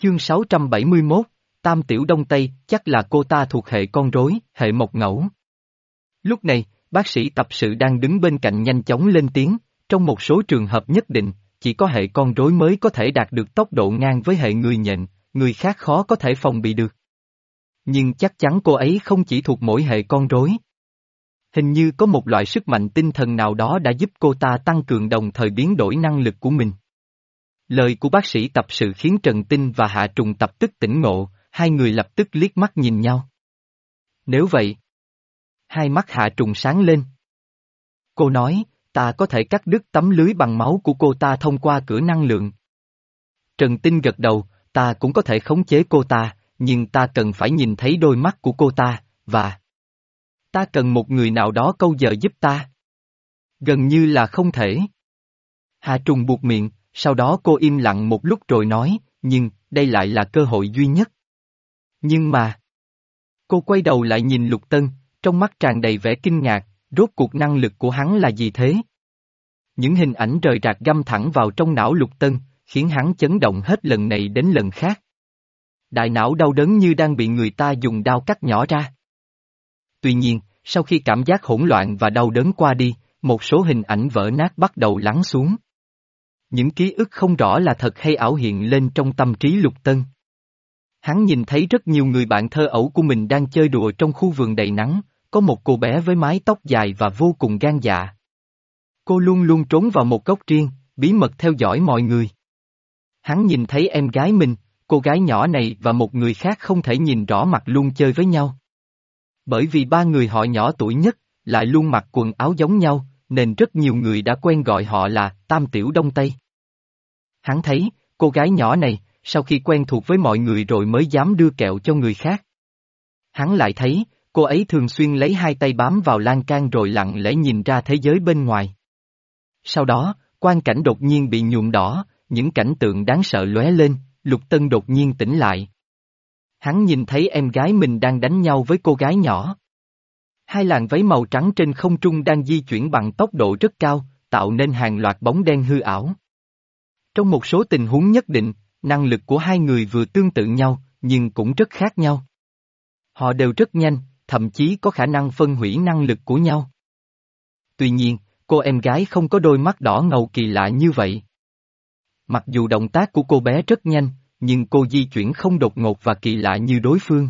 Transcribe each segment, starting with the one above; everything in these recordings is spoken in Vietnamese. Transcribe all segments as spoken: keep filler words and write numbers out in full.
Chương sáu trăm bảy mươi mốt, Tam Tiểu Đông Tây, chắc là cô ta thuộc hệ con rối, hệ mộc ngẫu. Lúc này, bác sĩ tập sự đang đứng bên cạnh nhanh chóng lên tiếng, trong một số trường hợp nhất định, chỉ có hệ con rối mới có thể đạt được tốc độ ngang với hệ người nhện, người khác khó có thể phòng bị được. Nhưng chắc chắn cô ấy không chỉ thuộc mỗi hệ con rối. Hình như có một loại sức mạnh tinh thần nào đó đã giúp cô ta tăng cường đồng thời biến đổi năng lực của mình. Lời của bác sĩ tập sự khiến Trần Tinh và Hạ Trùng tập tức tỉnh ngộ, hai người lập tức liếc mắt nhìn nhau. Nếu vậy, hai mắt Hạ Trùng sáng lên. Cô nói, ta có thể cắt đứt tấm lưới bằng máu của cô ta thông qua cửa năng lượng. Trần Tinh gật đầu, ta cũng có thể khống chế cô ta, nhưng ta cần phải nhìn thấy đôi mắt của cô ta, và ta cần một người nào đó câu giờ giúp ta. Gần như là không thể. Hạ Trùng buột miệng, sau đó cô im lặng một lúc rồi nói, nhưng, đây lại là cơ hội duy nhất. Nhưng mà... Cô quay đầu lại nhìn Lục Tân, trong mắt tràn đầy vẻ kinh ngạc, rốt cuộc năng lực của hắn là gì thế? Những hình ảnh rời rạc găm thẳng vào trong não Lục Tân, khiến hắn chấn động hết lần này đến lần khác. Đại não đau đớn như đang bị người ta dùng đao cắt nhỏ ra. Tuy nhiên, sau khi cảm giác hỗn loạn và đau đớn qua đi, một số hình ảnh vỡ nát bắt đầu lắng xuống. Những ký ức không rõ là thật hay ảo hiện lên trong tâm trí Lục Tân. Hắn nhìn thấy rất nhiều người bạn thơ ấu của mình đang chơi đùa trong khu vườn đầy nắng, có một cô bé với mái tóc dài và vô cùng gan dạ. Cô luôn luôn trốn vào một góc riêng, bí mật theo dõi mọi người. Hắn nhìn thấy em gái mình, cô gái nhỏ này và một người khác không thể nhìn rõ mặt luôn chơi với nhau. Bởi vì ba người họ nhỏ tuổi nhất, lại luôn mặc quần áo giống nhau, nên rất nhiều người đã quen gọi họ là Tam Tiểu Đông Tây. Hắn thấy, cô gái nhỏ này, sau khi quen thuộc với mọi người rồi mới dám đưa kẹo cho người khác. Hắn lại thấy, cô ấy thường xuyên lấy hai tay bám vào lan can rồi lặng lẽ nhìn ra thế giới bên ngoài. Sau đó, quang cảnh đột nhiên bị nhuộm đỏ, những cảnh tượng đáng sợ lóe lên, Lục Tân đột nhiên tỉnh lại. Hắn nhìn thấy em gái mình đang đánh nhau với cô gái nhỏ. Hai làn váy màu trắng trên không trung đang di chuyển bằng tốc độ rất cao, tạo nên hàng loạt bóng đen hư ảo. Trong một số tình huống nhất định, năng lực của hai người vừa tương tự nhau, nhưng cũng rất khác nhau. Họ đều rất nhanh, thậm chí có khả năng phân hủy năng lực của nhau. Tuy nhiên, cô em gái không có đôi mắt đỏ ngầu kỳ lạ như vậy. Mặc dù động tác của cô bé rất nhanh, nhưng cô di chuyển không đột ngột và kỳ lạ như đối phương.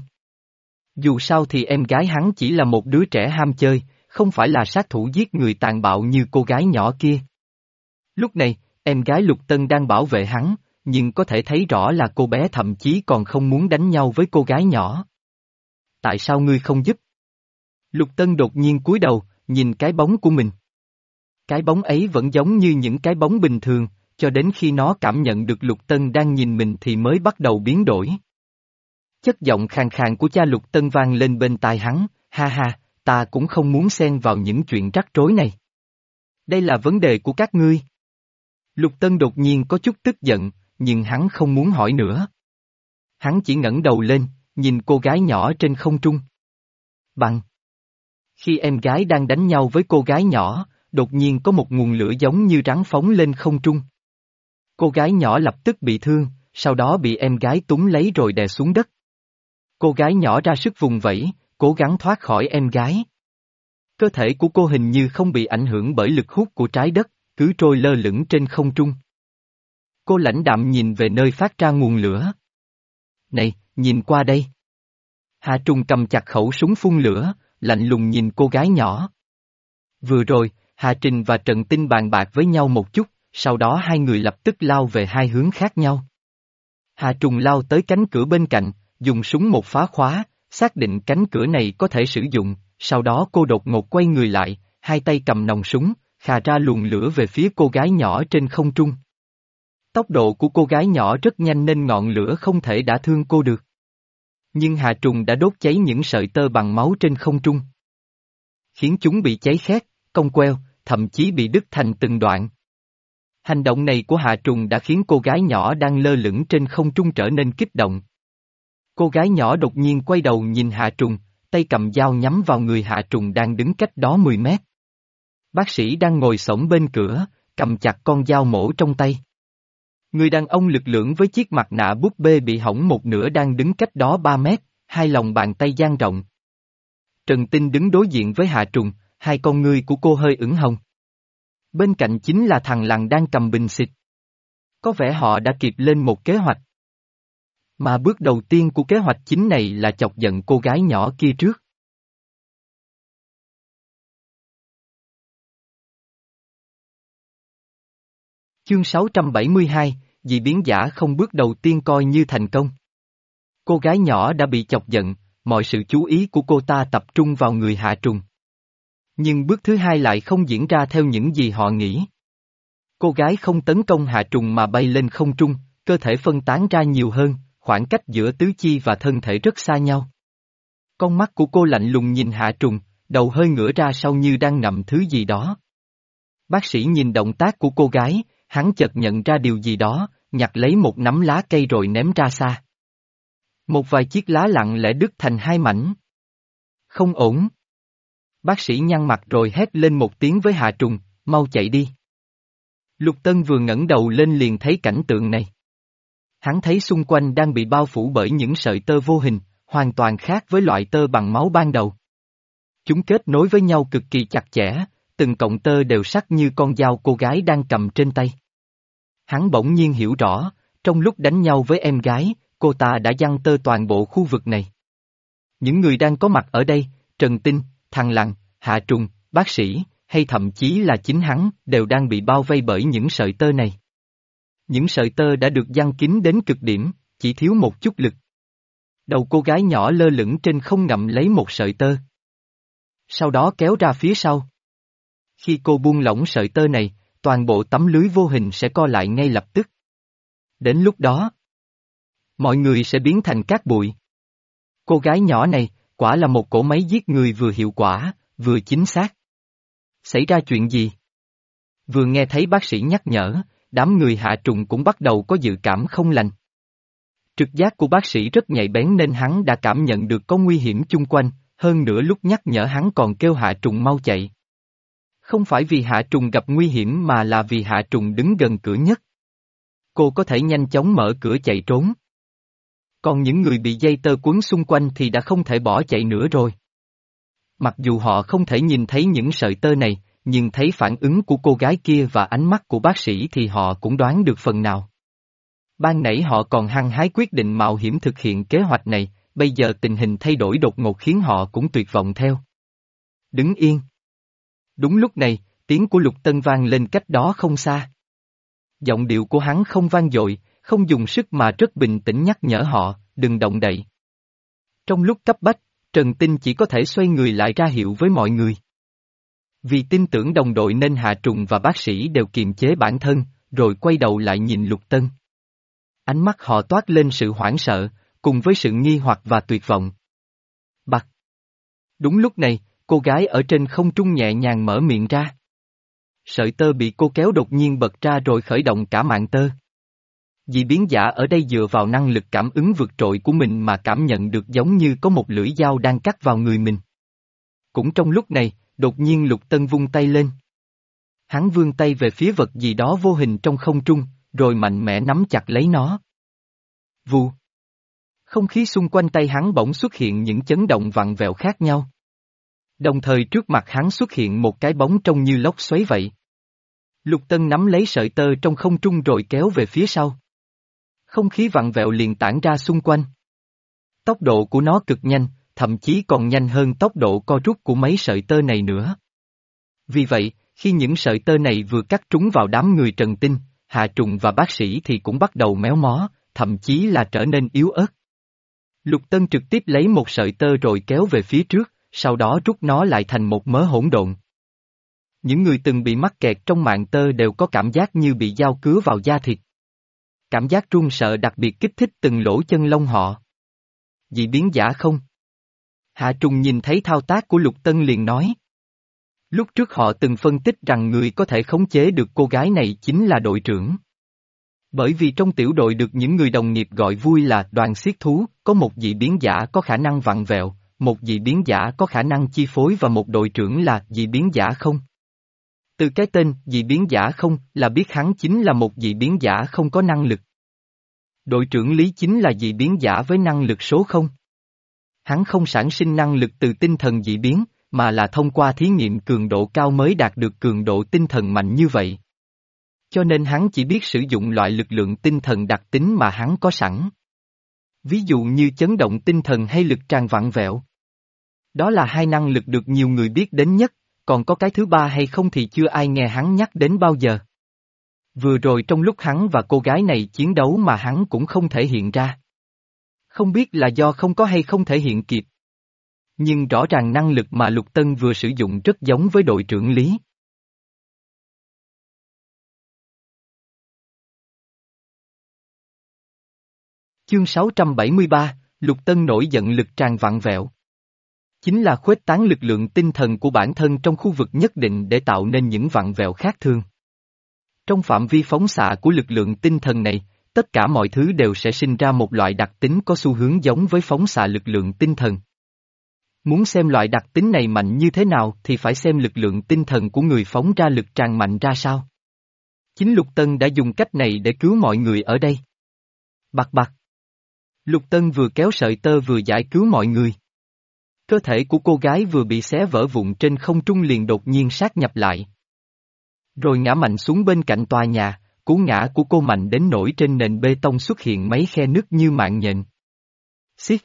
Dù sao thì em gái hắn chỉ là một đứa trẻ ham chơi, không phải là sát thủ giết người tàn bạo như cô gái nhỏ kia. Lúc này, em gái Lục Tân đang bảo vệ hắn, nhưng có thể thấy rõ là cô bé thậm chí còn không muốn đánh nhau với cô gái nhỏ. Tại sao ngươi không giúp? Lục Tân đột nhiên cúi đầu, nhìn cái bóng của mình. Cái bóng ấy vẫn giống như những cái bóng bình thường, cho đến khi nó cảm nhận được Lục Tân đang nhìn mình thì mới bắt đầu biến đổi. Chất giọng khàn khàn của cha Lục Tân vang lên bên tai hắn, ha ha, ta cũng không muốn xen vào những chuyện rắc rối này. Đây là vấn đề của các ngươi. Lục Tân đột nhiên có chút tức giận, nhưng hắn không muốn hỏi nữa. Hắn chỉ ngẩng đầu lên, nhìn cô gái nhỏ trên không trung. Bằng. Khi em gái đang đánh nhau với cô gái nhỏ, đột nhiên có một nguồn lửa giống như rắn phóng lên không trung. Cô gái nhỏ lập tức bị thương, sau đó bị em gái túm lấy rồi đè xuống đất. Cô gái nhỏ ra sức vùng vẫy, cố gắng thoát khỏi em gái. Cơ thể của cô hình như không bị ảnh hưởng bởi lực hút của trái đất, cứ trôi lơ lửng trên không trung. Cô lãnh đạm nhìn về nơi phát ra nguồn lửa. Này, nhìn qua đây. Hạ Trùng cầm chặt khẩu súng phun lửa, lạnh lùng nhìn cô gái nhỏ. Vừa rồi, Hà Trình và Trần Tinh bàn bạc với nhau một chút, sau đó hai người lập tức lao về hai hướng khác nhau. Hà Trùng lao tới cánh cửa bên cạnh, dùng súng một phá khóa, xác định cánh cửa này có thể sử dụng, sau đó cô đột ngột quay người lại, hai tay cầm nòng súng, khà ra luồng lửa về phía cô gái nhỏ trên không trung. Tốc độ của cô gái nhỏ rất nhanh nên ngọn lửa không thể đả thương cô được. Nhưng Hà Trùng đã đốt cháy những sợi tơ bằng máu trên không trung. Khiến chúng bị cháy khét, cong queo, thậm chí bị đứt thành từng đoạn. Hành động này của Hà Trùng đã khiến cô gái nhỏ đang lơ lửng trên không trung trở nên kích động. Cô gái nhỏ đột nhiên quay đầu nhìn Hà Trùng, tay cầm dao nhắm vào người Hạ Trùng đang đứng cách đó mười mét. Bác sĩ đang ngồi xổm bên cửa, cầm chặt con dao mổ trong tay. Người đàn ông lực lưỡng với chiếc mặt nạ búp bê bị hỏng một nửa đang đứng cách đó ba mét, hai lòng bàn tay dang rộng. Trần Tinh đứng đối diện với Hạ Trùng, hai con ngươi của cô hơi ửng hồng. Bên cạnh chính là thằng Lằn đang cầm bình xịt. Có vẻ họ đã kịp lên một kế hoạch. Mà bước đầu tiên của kế hoạch chính này là chọc giận cô gái nhỏ kia trước. Chương sáu trăm bảy mươi hai, dị biến giả không bước đầu tiên coi như thành công. Cô gái nhỏ đã bị chọc giận, mọi sự chú ý của cô ta tập trung vào người Hạ Trùng. Nhưng bước thứ hai lại không diễn ra theo những gì họ nghĩ. Cô gái không tấn công Hạ Trùng mà bay lên không trung, cơ thể phân tán ra nhiều hơn, khoảng cách giữa tứ chi và thân thể rất xa nhau. Con mắt của cô lạnh lùng nhìn Hạ Trùng, đầu hơi ngửa ra sau như đang ngậm thứ gì đó. Bác sĩ nhìn động tác của cô gái, hắn chợt nhận ra điều gì đó, nhặt lấy một nắm lá cây rồi ném ra xa. Một vài chiếc lá lặng lẽ đứt thành hai mảnh. Không ổn. Bác sĩ nhăn mặt rồi hét lên một tiếng với Hạ Trùng, mau chạy đi. Lục Tân vừa ngẩng đầu lên liền thấy cảnh tượng này. Hắn thấy xung quanh đang bị bao phủ bởi những sợi tơ vô hình, hoàn toàn khác với loại tơ bằng máu ban đầu. Chúng kết nối với nhau cực kỳ chặt chẽ, từng cọng tơ đều sắc như con dao cô gái đang cầm trên tay. Hắn bỗng nhiên hiểu rõ, trong lúc đánh nhau với em gái, cô ta đã giăng tơ toàn bộ khu vực này. Những người đang có mặt ở đây, Trần Tinh, thằng Lằn, Hạ Trùng, bác sĩ, hay thậm chí là chính hắn, đều đang bị bao vây bởi những sợi tơ này. Những sợi tơ đã được giăng kín đến cực điểm, chỉ thiếu một chút lực. Đầu cô gái nhỏ lơ lửng trên không ngậm lấy một sợi tơ. Sau đó kéo ra phía sau. Khi cô buông lỏng sợi tơ này, toàn bộ tấm lưới vô hình sẽ co lại ngay lập tức. Đến lúc đó, mọi người sẽ biến thành cát bụi. Cô gái nhỏ này, quả là một cỗ máy giết người vừa hiệu quả, vừa chính xác. Xảy ra chuyện gì? Vừa nghe thấy bác sĩ nhắc nhở, đám người Hạ Trùng cũng bắt đầu có dự cảm không lành. Trực giác của bác sĩ rất nhạy bén nên hắn đã cảm nhận được có nguy hiểm chung quanh, hơn nữa lúc nhắc nhở hắn còn kêu Hạ Trùng mau chạy. Không phải vì Hạ Trùng gặp nguy hiểm mà là vì Hạ Trùng đứng gần cửa nhất. Cô có thể nhanh chóng mở cửa chạy trốn. Còn những người bị dây tơ quấn xung quanh thì đã không thể bỏ chạy nữa rồi. Mặc dù họ không thể nhìn thấy những sợi tơ này, nhưng thấy phản ứng của cô gái kia và ánh mắt của bác sĩ thì họ cũng đoán được phần nào. Ban nãy họ còn hăng hái quyết định mạo hiểm thực hiện kế hoạch này, bây giờ tình hình thay đổi đột ngột khiến họ cũng tuyệt vọng theo. Đứng yên. Đúng lúc này, tiếng của Lục Tân vang lên cách đó không xa. Giọng điệu của hắn không vang dội, không dùng sức mà rất bình tĩnh nhắc nhở họ, đừng động đậy. Trong lúc cấp bách, Trần Tinh chỉ có thể xoay người lại ra hiệu với mọi người. Vì tin tưởng đồng đội nên Hạ Trùng và bác sĩ đều kiềm chế bản thân, rồi quay đầu lại nhìn Lục Tân. Ánh mắt họ toát lên sự hoảng sợ, cùng với sự nghi hoặc và tuyệt vọng. Bặc. Đúng lúc này, cô gái ở trên không trung nhẹ nhàng mở miệng ra. Sợi tơ bị cô kéo đột nhiên bật ra rồi khởi động cả mạng tơ. Dị biến giả ở đây dựa vào năng lực cảm ứng vượt trội của mình mà cảm nhận được giống như có một lưỡi dao đang cắt vào người mình. Cũng trong lúc này, đột nhiên Lục Tân vung tay lên. Hắn vươn tay về phía vật gì đó vô hình trong không trung, rồi mạnh mẽ nắm chặt lấy nó. Vù. Không khí xung quanh tay hắn bỗng xuất hiện những chấn động vặn vẹo khác nhau. Đồng thời trước mặt hắn xuất hiện một cái bóng trông như lốc xoáy vậy. Lục Tân nắm lấy sợi tơ trong không trung rồi kéo về phía sau. Không khí vặn vẹo liền tản ra xung quanh. Tốc độ của nó cực nhanh, thậm chí còn nhanh hơn tốc độ co rút của mấy sợi tơ này nữa. Vì vậy, khi những sợi tơ này vừa cắt trúng vào đám người Trần Tinh, Hạ Trùng và bác sĩ thì cũng bắt đầu méo mó, thậm chí là trở nên yếu ớt. Lục Tân trực tiếp lấy một sợi tơ rồi kéo về phía trước, sau đó rút nó lại thành một mớ hỗn độn. Những người từng bị mắc kẹt trong mạng tơ đều có cảm giác như bị dao cứa vào da thịt. Cảm giác run sợ đặc biệt kích thích từng lỗ chân lông họ. Dị biến giả không? Hạ Trùng nhìn thấy thao tác của Lục Tân liền nói. Lúc trước họ từng phân tích rằng người có thể khống chế được cô gái này chính là đội trưởng. Bởi vì trong tiểu đội được những người đồng nghiệp gọi vui là đoàn xiết thú, có một dị biến giả có khả năng vặn vẹo, một dị biến giả có khả năng chi phối và một đội trưởng là dị biến giả không. Từ cái tên dị biến giả không là biết hắn chính là một dị biến giả không có năng lực. Đội trưởng Lý chính là dị biến giả với năng lực số không. Hắn không sản sinh năng lực từ tinh thần dị biến, mà là thông qua thí nghiệm cường độ cao mới đạt được cường độ tinh thần mạnh như vậy. Cho nên hắn chỉ biết sử dụng loại lực lượng tinh thần đặc tính mà hắn có sẵn. Ví dụ như chấn động tinh thần hay lực tràn vặn vẹo. Đó là hai năng lực được nhiều người biết đến nhất, còn có cái thứ ba hay không thì chưa ai nghe hắn nhắc đến bao giờ. Vừa rồi trong lúc hắn và cô gái này chiến đấu mà hắn cũng không thể hiện ra. Không biết là do không có hay không thể hiện kịp. Nhưng rõ ràng năng lực mà Lục Tân vừa sử dụng rất giống với đội trưởng Lý. Chương sáu trăm bảy mươi ba, Lục Tân nổi giận lực tràn vặn vẹo. Chính là khuếch tán lực lượng tinh thần của bản thân trong khu vực nhất định để tạo nên những vặn vẹo khác thường. Trong phạm vi phóng xạ của lực lượng tinh thần này, tất cả mọi thứ đều sẽ sinh ra một loại đặc tính có xu hướng giống với phóng xạ lực lượng tinh thần. Muốn xem loại đặc tính này mạnh như thế nào thì phải xem lực lượng tinh thần của người phóng ra lực tràn mạnh ra sao. Chính Lục Tân đã dùng cách này để cứu mọi người ở đây. Bạc bạc. Lục Tân vừa kéo sợi tơ vừa giải cứu mọi người. Cơ thể của cô gái vừa bị xé vỡ vụn trên không trung liền đột nhiên sát nhập lại. Rồi ngã mạnh xuống bên cạnh tòa nhà, cú ngã của cô mạnh đến nỗi trên nền bê tông xuất hiện mấy khe nứt như mạng nhện. Xiết.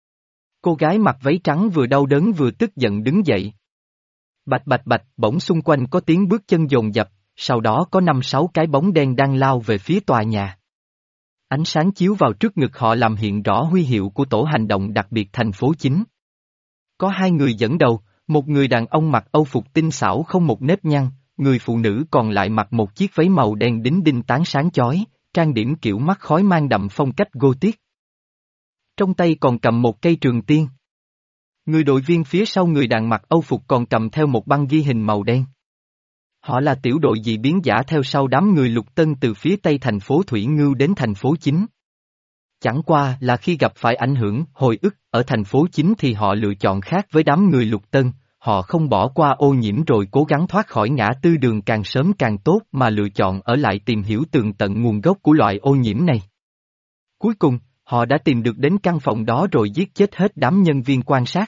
Cô gái mặc váy trắng vừa đau đớn vừa tức giận đứng dậy. Bạch bạch bạch, bỗng xung quanh có tiếng bước chân dồn dập, sau đó có năm sáu cái bóng đen đang lao về phía tòa nhà. Ánh sáng chiếu vào trước ngực họ làm hiện rõ huy hiệu của tổ hành động đặc biệt thành phố chính. Có hai người dẫn đầu, một người đàn ông mặc âu phục tinh xảo không một nếp nhăn, người phụ nữ còn lại mặc một chiếc váy màu đen đính đinh tán sáng chói, trang điểm kiểu mắt khói mang đậm phong cách Gothic. Trong tay còn cầm một cây trường tiên. Người đội viên phía sau người đàn mặc âu phục còn cầm theo một băng ghi hình màu đen. Họ là tiểu đội dị biến giả theo sau đám người Lục Tân từ phía tây thành phố Thủy Ngưu đến thành phố chính. Chẳng qua là khi gặp phải ảnh hưởng, hồi ức ở thành phố chính thì họ lựa chọn khác với đám người Lục Tân, họ không bỏ qua ô nhiễm rồi cố gắng thoát khỏi ngã tư đường càng sớm càng tốt mà lựa chọn ở lại tìm hiểu tường tận nguồn gốc của loại ô nhiễm này. Cuối cùng, họ đã tìm được đến căn phòng đó rồi giết chết hết đám nhân viên quan sát.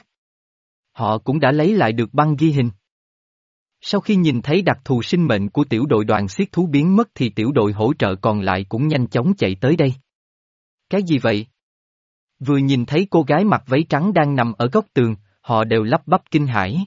Họ cũng đã lấy lại được băng ghi hình. Sau khi nhìn thấy đặc thù sinh mệnh của tiểu đội đoàn xiết thú biến mất thì tiểu đội hỗ trợ còn lại cũng nhanh chóng chạy tới đây. Cái gì vậy? Vừa nhìn thấy cô gái mặc váy trắng đang nằm ở góc tường, họ đều lắp bắp kinh hãi.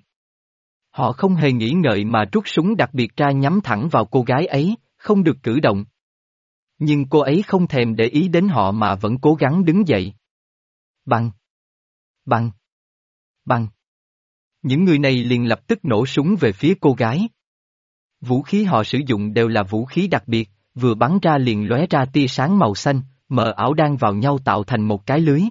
Họ không hề nghĩ ngợi mà rút súng đặc biệt ra nhắm thẳng vào cô gái ấy, không được cử động. Nhưng cô ấy không thèm để ý đến họ mà vẫn cố gắng đứng dậy. Bằng! Bằng! Bằng! Những người này liền lập tức nổ súng về phía cô gái. Vũ khí họ sử dụng đều là vũ khí đặc biệt, vừa bắn ra liền lóe ra tia sáng màu xanh, mờ ảo đan vào nhau tạo thành một cái lưới.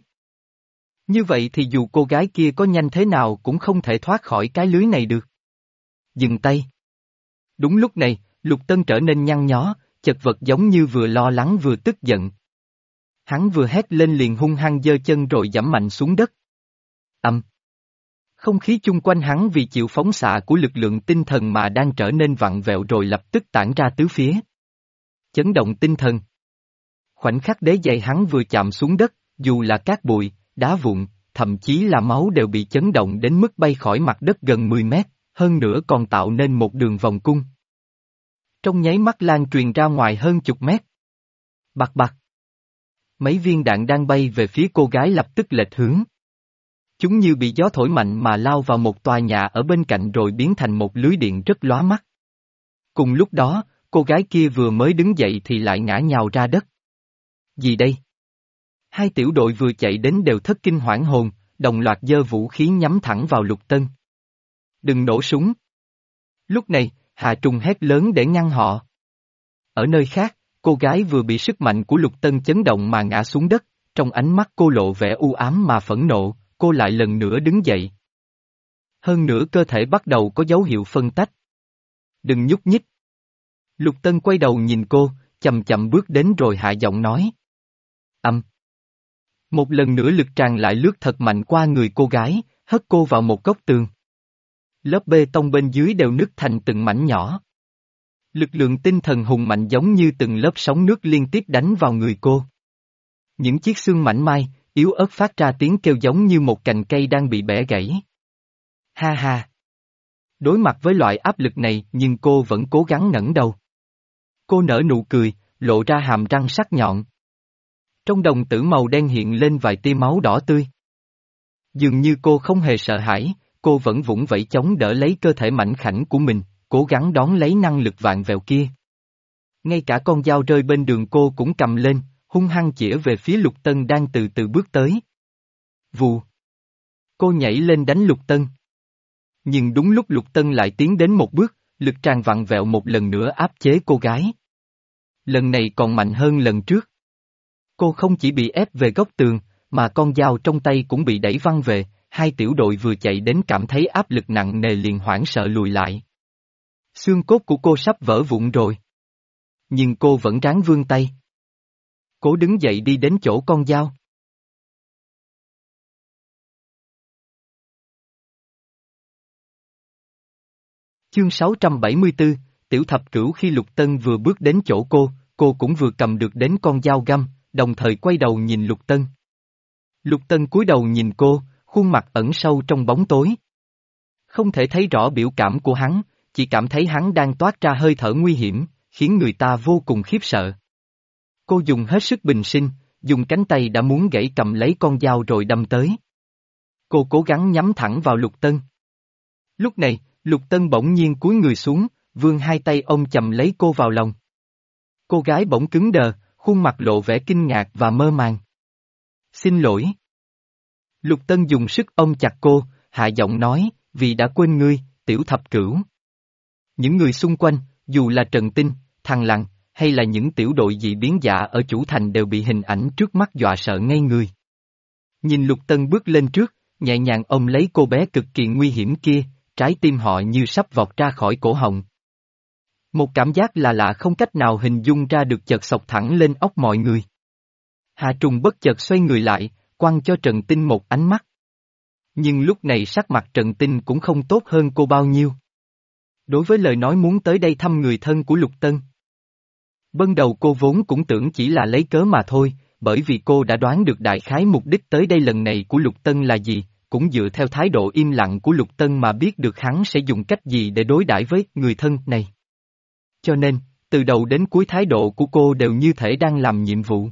Như vậy thì dù cô gái kia có nhanh thế nào cũng không thể thoát khỏi cái lưới này được. Dừng tay. Đúng lúc này, Lục Tân trở nên nhăn nhó, chật vật giống như vừa lo lắng vừa tức giận. Hắn vừa hét lên liền hung hăng giơ chân rồi giẫm mạnh xuống đất. Ầm. Không khí chung quanh hắn vì chịu phóng xạ của lực lượng tinh thần mà đang trở nên vặn vẹo rồi lập tức tản ra tứ phía. Chấn động tinh thần. Khoảnh khắc đế giày hắn vừa chạm xuống đất, dù là cát bụi, đá vụn, thậm chí là máu đều bị chấn động đến mức bay khỏi mặt đất gần mười mét, hơn nữa còn tạo nên một đường vòng cung. Trong nháy mắt lan truyền ra ngoài hơn chục mét. Bạc bạc. Mấy viên đạn đang bay về phía cô gái lập tức lệch hướng. Chúng như bị gió thổi mạnh mà lao vào một tòa nhà ở bên cạnh rồi biến thành một lưới điện rất lóa mắt. Cùng lúc đó, cô gái kia vừa mới đứng dậy thì lại ngã nhào ra đất. Gì đây? Hai tiểu đội vừa chạy đến đều thất kinh hoảng hồn, đồng loạt giơ vũ khí nhắm thẳng vào Lục Tân. Đừng nổ súng. Lúc này, Hà Trung hét lớn để ngăn họ. Ở nơi khác, cô gái vừa bị sức mạnh của Lục Tân chấn động mà ngã xuống đất, trong ánh mắt cô lộ vẻ u ám mà phẫn nộ, cô lại lần nữa đứng dậy. Hơn nữa cơ thể bắt đầu có dấu hiệu phân tách. Đừng nhúc nhích. Lục Tân quay đầu nhìn cô, chậm chậm bước đến rồi hạ giọng nói. Âm. Một lần nữa lực tràn lại lướt thật mạnh qua người cô gái, hất cô vào một góc tường. Lớp bê tông bên dưới đều nứt thành từng mảnh nhỏ. Lực lượng tinh thần hùng mạnh giống như từng lớp sóng nước liên tiếp đánh vào người cô. Những chiếc xương mảnh mai, yếu ớt phát ra tiếng kêu giống như một cành cây đang bị bẻ gãy. Ha ha! Đối mặt với loại áp lực này nhưng cô vẫn cố gắng ngẩng đầu. Cô nở nụ cười, lộ ra hàm răng sắc nhọn. Trong đồng tử màu đen hiện lên vài tia máu đỏ tươi. Dường như cô không hề sợ hãi, cô vẫn vũng vẫy chống đỡ lấy cơ thể mảnh khảnh của mình, cố gắng đón lấy năng lực vạn vẹo kia. Ngay cả con dao rơi bên đường cô cũng cầm lên, hung hăng chĩa về phía Lục Tân đang từ từ bước tới. Vù! Cô nhảy lên đánh Lục Tân. Nhưng đúng lúc Lục Tân lại tiến đến một bước, lực tràn vặn vẹo một lần nữa áp chế cô gái. Lần này còn mạnh hơn lần trước. Cô không chỉ bị ép về góc tường, mà con dao trong tay cũng bị đẩy văng về, hai tiểu đội vừa chạy đến cảm thấy áp lực nặng nề liền hoảng sợ lùi lại. Xương cốt của cô sắp vỡ vụn rồi. Nhưng cô vẫn ráng vươn tay. Cố đứng dậy đi đến chỗ con dao. Chương sáu trăm bảy mươi tư, Tiểu Thập Cửu. Khi Lục Tân vừa bước đến chỗ cô, cô cũng vừa cầm được đến con dao găm, đồng thời quay đầu nhìn Lục Tân. Lục Tân cúi đầu nhìn cô, khuôn mặt ẩn sâu trong bóng tối. Không thể thấy rõ biểu cảm của hắn, chỉ cảm thấy hắn đang toát ra hơi thở nguy hiểm, khiến người ta vô cùng khiếp sợ. Cô dùng hết sức bình sinh, dùng cánh tay đã muốn gãy cầm lấy con dao rồi đâm tới. Cô cố gắng nhắm thẳng vào Lục Tân. Lúc này, Lục Tân bỗng nhiên cúi người xuống, vươn hai tay ôm chầm lấy cô vào lòng. Cô gái bỗng cứng đờ, khuôn mặt lộ vẻ kinh ngạc và mơ màng. Xin lỗi. Lục Tân dùng sức ôm chặt cô, hạ giọng nói, vì đã quên ngươi, Tiểu Thập Cửu. Những người xung quanh, dù là Trần Tinh, Thằng Lằn, hay là những tiểu đội dị biến giả ở chủ thành đều bị hình ảnh trước mắt dọa sợ ngây người. Nhìn Lục Tân bước lên trước, nhẹ nhàng ôm lấy cô bé cực kỳ nguy hiểm kia, trái tim họ như sắp vọt ra khỏi cổ họng. Một cảm giác là lạ không cách nào hình dung ra được chợt xộc thẳng lên óc mọi người. Hà Trùng bất chợt xoay người lại, quăng cho Trần Tinh một ánh mắt. Nhưng lúc này sắc mặt Trần Tinh cũng không tốt hơn cô bao nhiêu. Đối với lời nói muốn tới đây thăm người thân của Lục Tân. Ban đầu cô vốn cũng tưởng chỉ là lấy cớ mà thôi, bởi vì cô đã đoán được đại khái mục đích tới đây lần này của Lục Tân là gì, cũng dựa theo thái độ im lặng của Lục Tân mà biết được hắn sẽ dùng cách gì để đối đãi với người thân này. Cho nên, từ đầu đến cuối thái độ của cô đều như thể đang làm nhiệm vụ.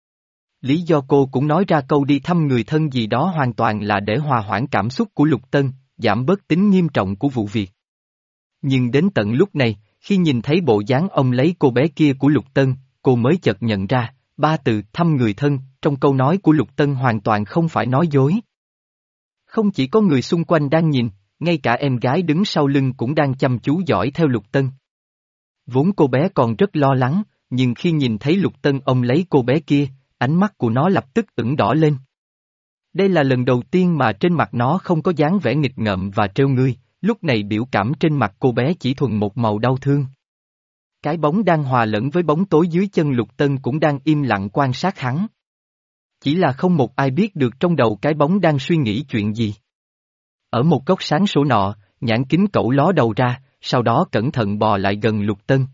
Lý do cô cũng nói ra câu đi thăm người thân gì đó hoàn toàn là để hòa hoãn cảm xúc của Lục Tân, giảm bớt tính nghiêm trọng của vụ việc. Nhưng đến tận lúc này, khi nhìn thấy bộ dáng ông lấy cô bé kia của Lục Tân, cô mới chợt nhận ra, ba từ thăm người thân, trong câu nói của Lục Tân hoàn toàn không phải nói dối. Không chỉ có người xung quanh đang nhìn, ngay cả em gái đứng sau lưng cũng đang chăm chú dõi theo Lục Tân. Vốn cô bé còn rất lo lắng, nhưng khi nhìn thấy Lục Tân ôm lấy cô bé kia, ánh mắt của nó lập tức ửng đỏ lên. Đây là lần đầu tiên mà trên mặt nó không có dáng vẻ nghịch ngợm và trêu ngươi, lúc này biểu cảm trên mặt cô bé chỉ thuần một màu đau thương. Cái bóng đang hòa lẫn với bóng tối dưới chân Lục Tân cũng đang im lặng quan sát hắn. Chỉ là không một ai biết được trong đầu cái bóng đang suy nghĩ chuyện gì. Ở một góc sáng sủa nọ, nhãn kính cẩu ló đầu ra, sau đó cẩn thận bò lại gần Lục Tân.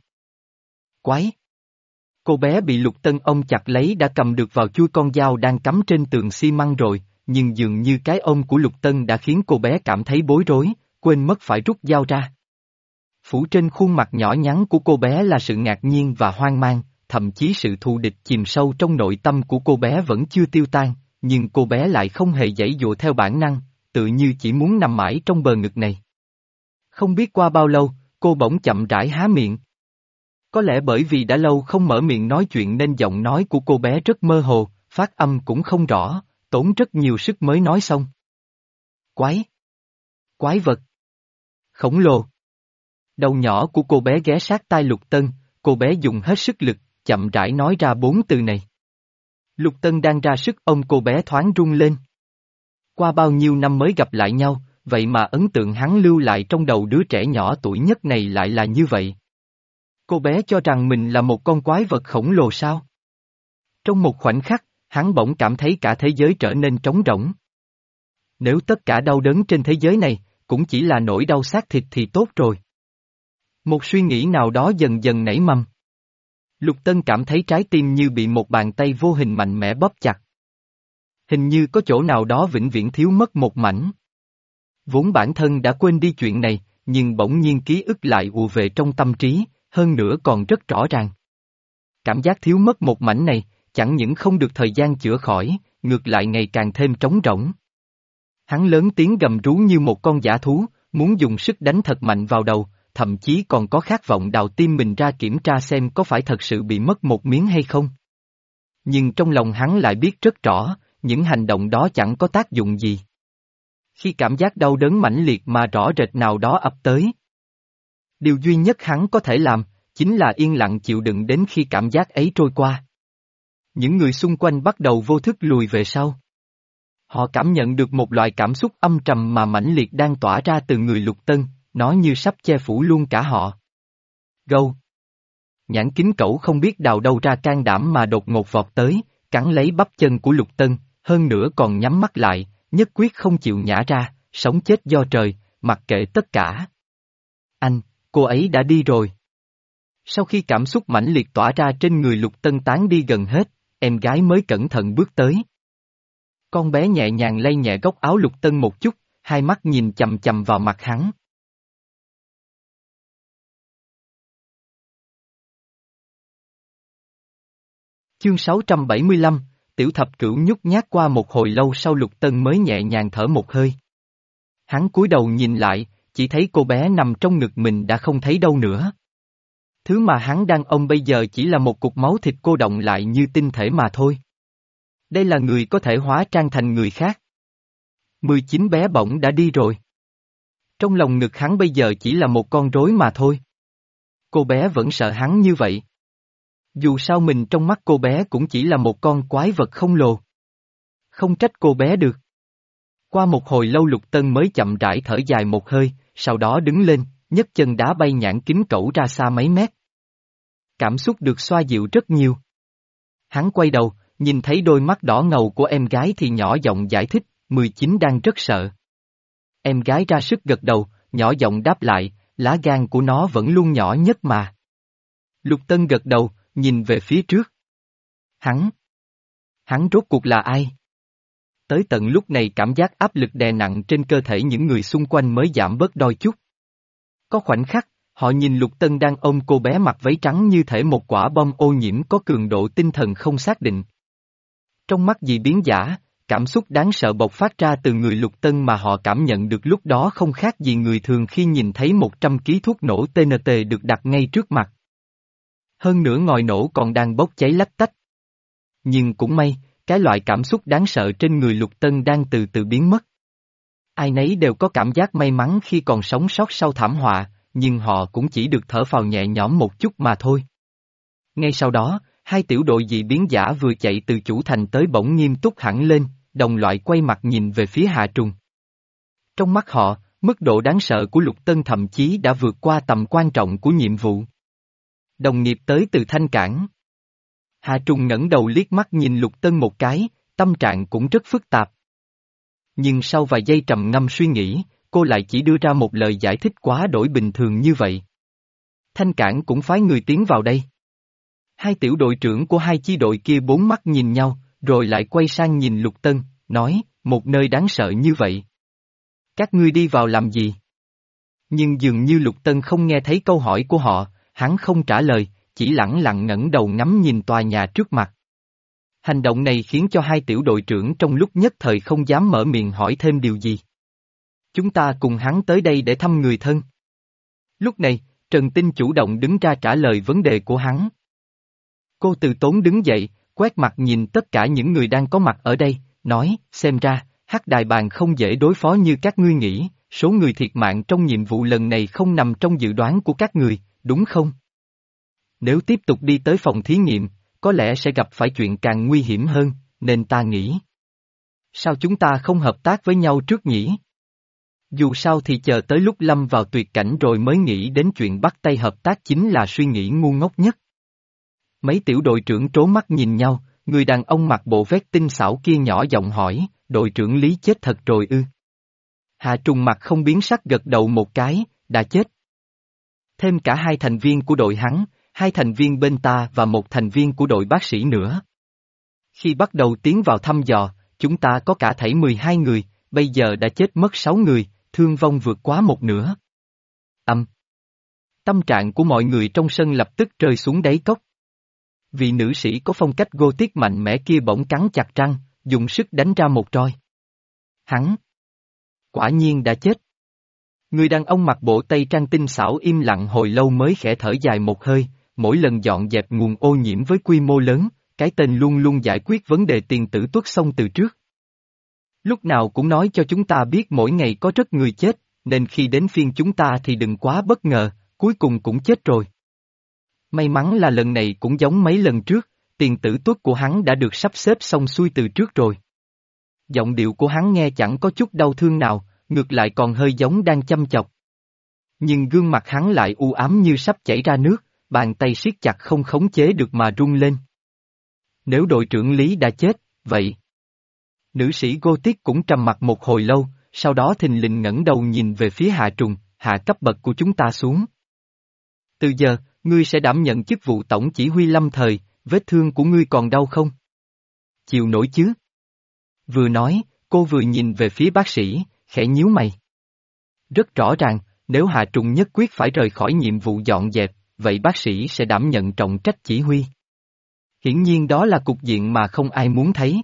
Quái! Cô bé bị Lục Tân ôm chặt lấy đã cầm được vào chuôi con dao đang cắm trên tường xi măng rồi, nhưng dường như cái ôm của Lục Tân đã khiến cô bé cảm thấy bối rối, quên mất phải rút dao ra. Phủ trên khuôn mặt nhỏ nhắn của cô bé là sự ngạc nhiên và hoang mang, thậm chí sự thù địch chìm sâu trong nội tâm của cô bé vẫn chưa tiêu tan, nhưng cô bé lại không hề giãy dụa theo bản năng, tự như chỉ muốn nằm mãi trong bờ ngực này. Không biết qua bao lâu, cô bỗng chậm rãi há miệng. Có lẽ bởi vì đã lâu không mở miệng nói chuyện nên giọng nói của cô bé rất mơ hồ, phát âm cũng không rõ, tốn rất nhiều sức mới nói xong. Quái! Quái vật! Khổng lồ! Đầu nhỏ của cô bé ghé sát tai Lục Tân, cô bé dùng hết sức lực, chậm rãi nói ra bốn từ này. Lục Tân đang ra sức ôm cô bé thoáng rung lên. Qua bao nhiêu năm mới gặp lại nhau, vậy mà ấn tượng hắn lưu lại trong đầu đứa trẻ nhỏ tuổi nhất này lại là như vậy. Cô bé cho rằng mình là một con quái vật khổng lồ sao? Trong một khoảnh khắc, hắn bỗng cảm thấy cả thế giới trở nên trống rỗng. Nếu tất cả đau đớn trên thế giới này, cũng chỉ là nỗi đau xác thịt thì tốt rồi. Một suy nghĩ nào đó dần dần nảy mầm. Lục Tân cảm thấy trái tim như bị một bàn tay vô hình mạnh mẽ bóp chặt. Hình như có chỗ nào đó vĩnh viễn thiếu mất một mảnh. Vốn bản thân đã quên đi chuyện này, nhưng bỗng nhiên ký ức lại ùa về trong tâm trí, hơn nữa còn rất rõ ràng. Cảm giác thiếu mất một mảnh này, chẳng những không được thời gian chữa khỏi, ngược lại ngày càng thêm trống rỗng. Hắn lớn tiếng gầm rú như một con dã thú, muốn dùng sức đánh thật mạnh vào đầu, thậm chí còn có khát vọng đào tim mình ra kiểm tra xem có phải thật sự bị mất một miếng hay không. Nhưng trong lòng hắn lại biết rất rõ, những hành động đó chẳng có tác dụng gì. Khi cảm giác đau đớn mãnh liệt mà rõ rệt nào đó ập tới, điều duy nhất hắn có thể làm, chính là yên lặng chịu đựng đến khi cảm giác ấy trôi qua. Những người xung quanh bắt đầu vô thức lùi về sau. Họ cảm nhận được một loại cảm xúc âm trầm mà mãnh liệt đang tỏa ra từ người Lục Tân, nó như sắp che phủ luôn cả họ. Gâu! Nhãn kính cẩu không biết đào đâu ra can đảm mà đột ngột vọt tới, cắn lấy bắp chân của Lục Tân, hơn nữa còn nhắm mắt lại, nhất quyết không chịu nhả ra, sống chết do trời, mặc kệ tất cả. Anh, cô ấy đã đi rồi. Sau khi cảm xúc mãnh liệt tỏa ra trên người Lục Tân tán đi gần hết, em gái mới cẩn thận bước tới. Con bé nhẹ nhàng lay nhẹ góc áo Lục Tân một chút, hai mắt nhìn chầm chầm vào mặt hắn. Chương sáu trăm bảy mươi lăm, Tiểu Thập Cửu nhút nhát. Qua một hồi lâu sau Lục Tân mới nhẹ nhàng thở một hơi. Hắn cúi đầu nhìn lại, chỉ thấy cô bé nằm trong ngực mình đã không thấy đâu nữa. Thứ mà hắn đang ôm bây giờ chỉ là một cục máu thịt cô động lại như tinh thể mà thôi. Đây là người có thể hóa trang thành người khác. mười chín bé bỏng đã đi rồi. Trong lòng ngực hắn bây giờ chỉ là một con rối mà thôi. Cô bé vẫn sợ hắn như vậy. Dù sao mình trong mắt cô bé cũng chỉ là một con quái vật khổng lồ. Không trách cô bé được. Qua một hồi lâu Lục Tân mới chậm rãi thở dài một hơi, sau đó đứng lên, nhấc chân đá bay nhãn kính cẩu ra xa mấy mét. Cảm xúc được xoa dịu rất nhiều. Hắn quay đầu, nhìn thấy đôi mắt đỏ ngầu của em gái thì nhỏ giọng giải thích, mười chín đang rất sợ. Em gái ra sức gật đầu, nhỏ giọng đáp lại, lá gan của nó vẫn luôn nhỏ nhất mà. Lục Tân gật đầu, nhìn về phía trước. Hắn. Hắn rốt cuộc là ai? Tới tận lúc này cảm giác áp lực đè nặng trên cơ thể những người xung quanh mới giảm bớt đôi chút. Có khoảnh khắc, họ nhìn Lục Tân đang ôm cô bé mặc váy trắng như thể một quả bom ô nhiễm có cường độ tinh thần không xác định. Trong mắt dị biến giả, cảm xúc đáng sợ bộc phát ra từ người Lục Tân mà họ cảm nhận được lúc đó không khác gì người thường khi nhìn thấy một trăm ký thuốc nổ tê en tê được đặt ngay trước mặt. Hơn nữa ngòi nổ còn đang bốc cháy lách tách. Nhưng cũng may, cái loại cảm xúc đáng sợ trên người Lục Tân đang từ từ biến mất. Ai nấy đều có cảm giác may mắn khi còn sống sót sau thảm họa, nhưng họ cũng chỉ được thở phào nhẹ nhõm một chút mà thôi. Ngay sau đó, hai tiểu đội dị biến giả vừa chạy từ chủ thành tới bỗng nghiêm túc hẳn lên, đồng loại quay mặt nhìn về phía Hạ Trùng. Trong mắt họ, mức độ đáng sợ của Lục Tân thậm chí đã vượt qua tầm quan trọng của nhiệm vụ. Đồng nghiệp tới từ Thanh Cảng. Hạ Trùng ngẩng đầu liếc mắt nhìn Lục Tân một cái, tâm trạng cũng rất phức tạp. Nhưng sau vài giây trầm ngâm suy nghĩ, cô lại chỉ đưa ra một lời giải thích quá đổi bình thường như vậy. Thanh Cảng cũng phái người tiến vào đây. Hai tiểu đội trưởng của hai chi đội kia bốn mắt nhìn nhau, rồi lại quay sang nhìn Lục Tân, nói, một nơi đáng sợ như vậy. Các ngươi đi vào làm gì? Nhưng dường như Lục Tân không nghe thấy câu hỏi của họ, hắn không trả lời, chỉ lẳng lặng ngẩng đầu ngắm nhìn tòa nhà trước mặt. Hành động này khiến cho hai tiểu đội trưởng trong lúc nhất thời không dám mở miệng hỏi thêm điều gì. Chúng ta cùng hắn tới đây để thăm người thân. Lúc này, Trần Tinh chủ động đứng ra trả lời vấn đề của hắn. Cô từ tốn đứng dậy, quét mặt nhìn tất cả những người đang có mặt ở đây, nói, xem ra, Hắc Đài Bàn không dễ đối phó như các ngươi nghĩ, số người thiệt mạng trong nhiệm vụ lần này không nằm trong dự đoán của các người, đúng không? Nếu tiếp tục đi tới phòng thí nghiệm, có lẽ sẽ gặp phải chuyện càng nguy hiểm hơn, nên ta nghĩ. Sao chúng ta không hợp tác với nhau trước nhỉ? Dù sao thì chờ tới lúc lâm vào tuyệt cảnh rồi mới nghĩ đến chuyện bắt tay hợp tác chính là suy nghĩ ngu ngốc nhất. Mấy tiểu đội trưởng trố mắt nhìn nhau, người đàn ông mặc bộ vest tinh xảo kia nhỏ giọng hỏi, đội trưởng Lý chết thật rồi ư? Hạ Trùng mặt không biến sắc gật đầu một cái, đã chết. Thêm cả hai thành viên của đội hắn, hai thành viên bên ta và một thành viên của đội bác sĩ nữa. Khi bắt đầu tiến vào thăm dò, chúng ta có cả thảy mười hai người, bây giờ đã chết mất sáu người, thương vong vượt quá một nửa. Âm. Tâm trạng của mọi người trong sân lập tức rơi xuống đáy cốc. Vị nữ sĩ có phong cách Gothic mạnh mẽ kia bỗng cắn chặt răng, dùng sức đánh ra một roi. Hắn. Quả nhiên đã chết. Người đàn ông mặc bộ tây trang tinh xảo im lặng hồi lâu mới khẽ thở dài một hơi, mỗi lần dọn dẹp nguồn ô nhiễm với quy mô lớn, cái tên luôn luôn giải quyết vấn đề tiền tử tuất xong từ trước. Lúc nào cũng nói cho chúng ta biết mỗi ngày có rất người chết, nên khi đến phiên chúng ta thì đừng quá bất ngờ, cuối cùng cũng chết rồi. May mắn là lần này cũng giống mấy lần trước, tiền tử tuất của hắn đã được sắp xếp xong xuôi từ trước rồi. Giọng điệu của hắn nghe chẳng có chút đau thương nào, ngược lại còn hơi giống đang chăm chọc. Nhưng gương mặt hắn lại u ám như sắp chảy ra nước, bàn tay siết chặt không khống chế được mà run lên. Nếu đội trưởng Lý đã chết, vậy? Nữ sĩ Gothic cũng trầm mặc một hồi lâu, sau đó thình lình ngẩng đầu nhìn về phía Hạ Trùng, hạ cấp bậc của chúng ta xuống. Từ giờ, ngươi sẽ đảm nhận chức vụ tổng chỉ huy lâm thời, vết thương của ngươi còn đau không? Chịu nổi chứ? Vừa nói, cô vừa nhìn về phía bác sĩ, khẽ nhíu mày. Rất rõ ràng, nếu Hạ Trùng nhất quyết phải rời khỏi nhiệm vụ dọn dẹp, vậy bác sĩ sẽ đảm nhận trọng trách chỉ huy. Hiển nhiên đó là cục diện mà không ai muốn thấy.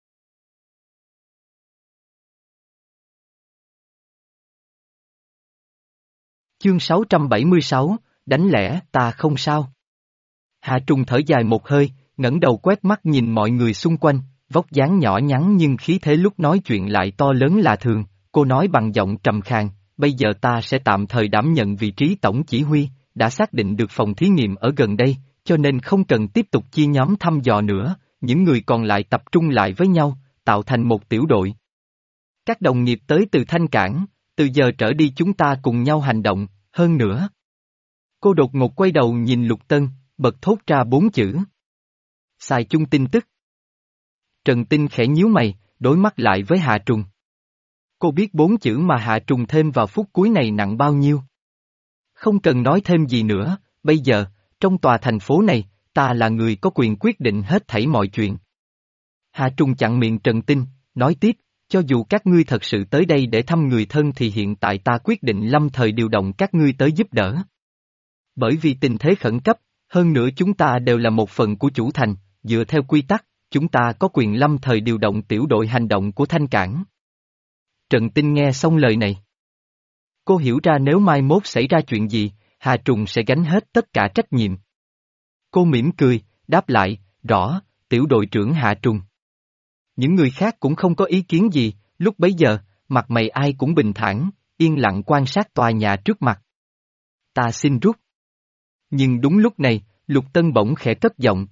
Chương sáu trăm bảy mươi sáu, đánh lẻ, ta không sao. Hạ Trùng thở dài một hơi, ngẩng đầu quét mắt nhìn mọi người xung quanh, vóc dáng nhỏ nhắn nhưng khí thế lúc nói chuyện lại to lớn lạ thường, cô nói bằng giọng trầm khàn, bây giờ ta sẽ tạm thời đảm nhận vị trí tổng chỉ huy, đã xác định được phòng thí nghiệm ở gần đây, cho nên không cần tiếp tục chia nhóm thăm dò nữa, những người còn lại tập trung lại với nhau, tạo thành một tiểu đội. Các đồng nghiệp tới từ Thanh Cảng, từ giờ trở đi chúng ta cùng nhau hành động, hơn nữa. Cô đột ngột quay đầu nhìn Lục Tân, bật thốt ra bốn chữ. Xài chung tin tức. Trần Tinh khẽ nhíu mày, đối mắt lại với Hạ Trùng. Cô biết bốn chữ mà Hạ Trùng thêm vào phút cuối này nặng bao nhiêu. Không cần nói thêm gì nữa, bây giờ, trong tòa thành phố này, ta là người có quyền quyết định hết thảy mọi chuyện. Hạ Trùng chặn miệng Trần Tinh, nói tiếp, cho dù các ngươi thật sự tới đây để thăm người thân thì hiện tại ta quyết định lâm thời điều động các ngươi tới giúp đỡ. Bởi vì tình thế khẩn cấp, hơn nữa chúng ta đều là một phần của chủ thành, dựa theo quy tắc, chúng ta có quyền lâm thời điều động tiểu đội hành động của Thanh Cảng. Trần Tinh nghe xong lời này. Cô hiểu ra nếu mai mốt xảy ra chuyện gì, Hà Trùng sẽ gánh hết tất cả trách nhiệm. Cô mỉm cười, đáp lại, rõ, tiểu đội trưởng Hạ Trùng. Những người khác cũng không có ý kiến gì, lúc bấy giờ, mặt mày ai cũng bình thản, yên lặng quan sát tòa nhà trước mặt. Ta xin rút. Nhưng đúng lúc này, Lục Tân bỗng khẽ cất giọng.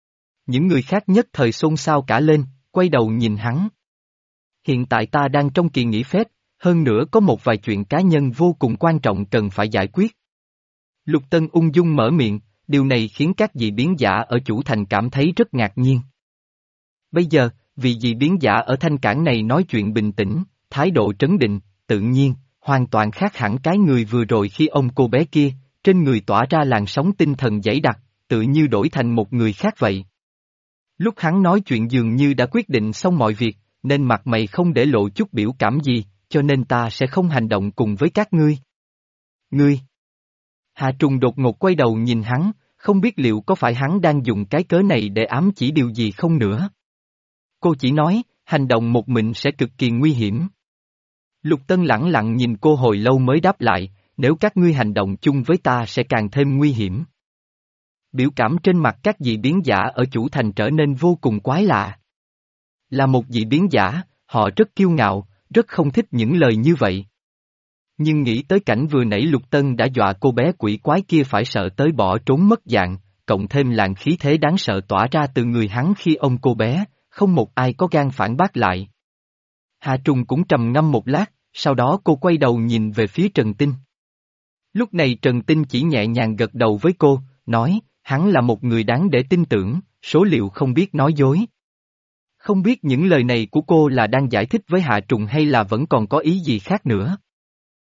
Những người khác nhất thời xôn xao cả lên, quay đầu nhìn hắn. Hiện tại ta đang trong kỳ nghỉ phép, hơn nữa có một vài chuyện cá nhân vô cùng quan trọng cần phải giải quyết. Lục Tân ung dung mở miệng, điều này khiến các dị biến giả ở chủ thành cảm thấy rất ngạc nhiên. Bây giờ, vì dị biến giả ở Thanh Cảng này nói chuyện bình tĩnh, thái độ trấn định, tự nhiên, hoàn toàn khác hẳn cái người vừa rồi khi ông cô bé kia, trên người tỏa ra làn sóng tinh thần dày đặc, tự như đổi thành một người khác vậy. Lúc hắn nói chuyện dường như đã quyết định xong mọi việc, nên mặt mày không để lộ chút biểu cảm gì, cho nên ta sẽ không hành động cùng với các ngươi. Ngươi! Hà Trùng đột ngột quay đầu nhìn hắn, không biết liệu có phải hắn đang dùng cái cớ này để ám chỉ điều gì không nữa. Cô chỉ nói, hành động một mình sẽ cực kỳ nguy hiểm. Lục Tân lẳng lặng nhìn cô hồi lâu mới đáp lại, nếu các ngươi hành động chung với ta sẽ càng thêm nguy hiểm. Biểu cảm trên mặt các dị biến giả ở chủ thành trở nên vô cùng quái lạ. Là một dị biến giả, họ rất kiêu ngạo, rất không thích những lời như vậy. Nhưng nghĩ tới cảnh vừa nãy Lục Tân đã dọa cô bé quỷ quái kia phải sợ tới bỏ trốn mất dạng, cộng thêm làn khí thế đáng sợ tỏa ra từ người hắn khi ôm cô bé, không một ai có gan phản bác lại. Hà Trùng cũng trầm ngâm một lát, sau đó cô quay đầu nhìn về phía Trần Tinh. Lúc này Trần Tinh chỉ nhẹ nhàng gật đầu với cô, nói, hắn là một người đáng để tin tưởng, số liệu không biết nói dối. Không biết những lời này của cô là đang giải thích với Hạ Trùng hay là vẫn còn có ý gì khác nữa.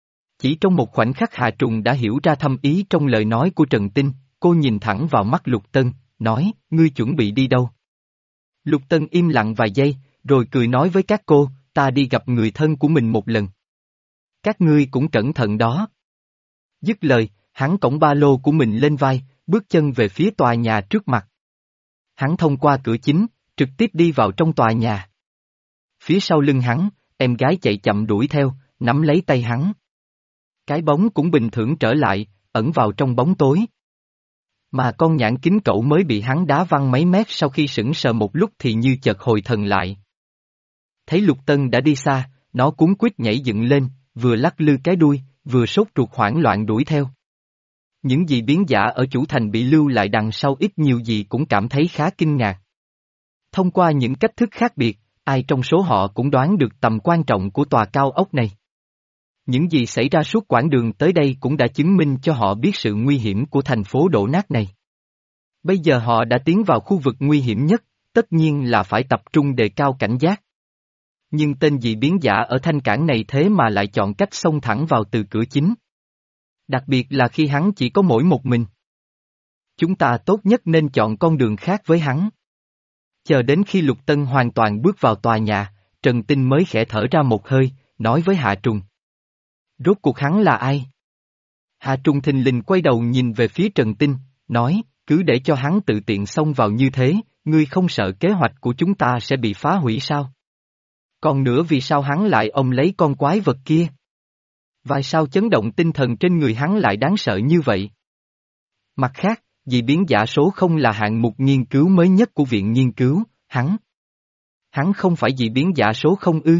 Chỉ trong một khoảnh khắc Hạ Trùng đã hiểu ra thâm ý trong lời nói của Trần Tinh, cô nhìn thẳng vào mắt Lục Tân, nói, ngươi chuẩn bị đi đâu? Lục Tân im lặng vài giây, rồi cười nói với các cô, ta đi gặp người thân của mình một lần. Các ngươi cũng cẩn thận đó. Dứt lời, hắn cõng ba lô của mình lên vai, bước chân về phía tòa nhà trước mặt. Hắn thông qua cửa chính, trực tiếp đi vào trong tòa nhà. Phía sau lưng hắn, em gái chạy chậm đuổi theo, nắm lấy tay hắn. Cái bóng cũng bình thường trở lại, ẩn vào trong bóng tối. Mà con nhãn kính cậu mới bị hắn đá văng mấy mét sau khi sững sờ một lúc thì như chợt hồi thần lại. Thấy Lục Tân đã đi xa, nó cuống quýt nhảy dựng lên, vừa lắc lư cái đuôi, vừa sốt ruột hoảng loạn đuổi theo. Những gì biến giả ở chủ thành bị lưu lại đằng sau ít nhiều gì cũng cảm thấy khá kinh ngạc. Thông qua những cách thức khác biệt, ai trong số họ cũng đoán được tầm quan trọng của tòa cao ốc này. Những gì xảy ra suốt quãng đường tới đây cũng đã chứng minh cho họ biết sự nguy hiểm của thành phố đổ nát này. Bây giờ họ đã tiến vào khu vực nguy hiểm nhất, tất nhiên là phải tập trung đề cao cảnh giác. Nhưng tên dị biến giả ở thanh cảng này thế mà lại chọn cách xông thẳng vào từ cửa chính. Đặc biệt là khi hắn chỉ có mỗi một mình. Chúng ta tốt nhất nên chọn con đường khác với hắn. Chờ đến khi Lục Tân hoàn toàn bước vào tòa nhà, Trần Tinh mới khẽ thở ra một hơi, nói với Hạ Trùng. Rốt cuộc hắn là ai? Hạ Trùng thình lình quay đầu nhìn về phía Trần Tinh, nói, cứ để cho hắn tự tiện xông vào như thế, ngươi không sợ kế hoạch của chúng ta sẽ bị phá hủy sao? Còn nữa vì sao hắn lại ôm lấy con quái vật kia? Tại sao chấn động tinh thần trên người hắn lại đáng sợ như vậy? Mặt khác, dị biến giả số không là hạng mục nghiên cứu mới nhất của viện nghiên cứu, hắn. Hắn không phải dị biến giả số không ư?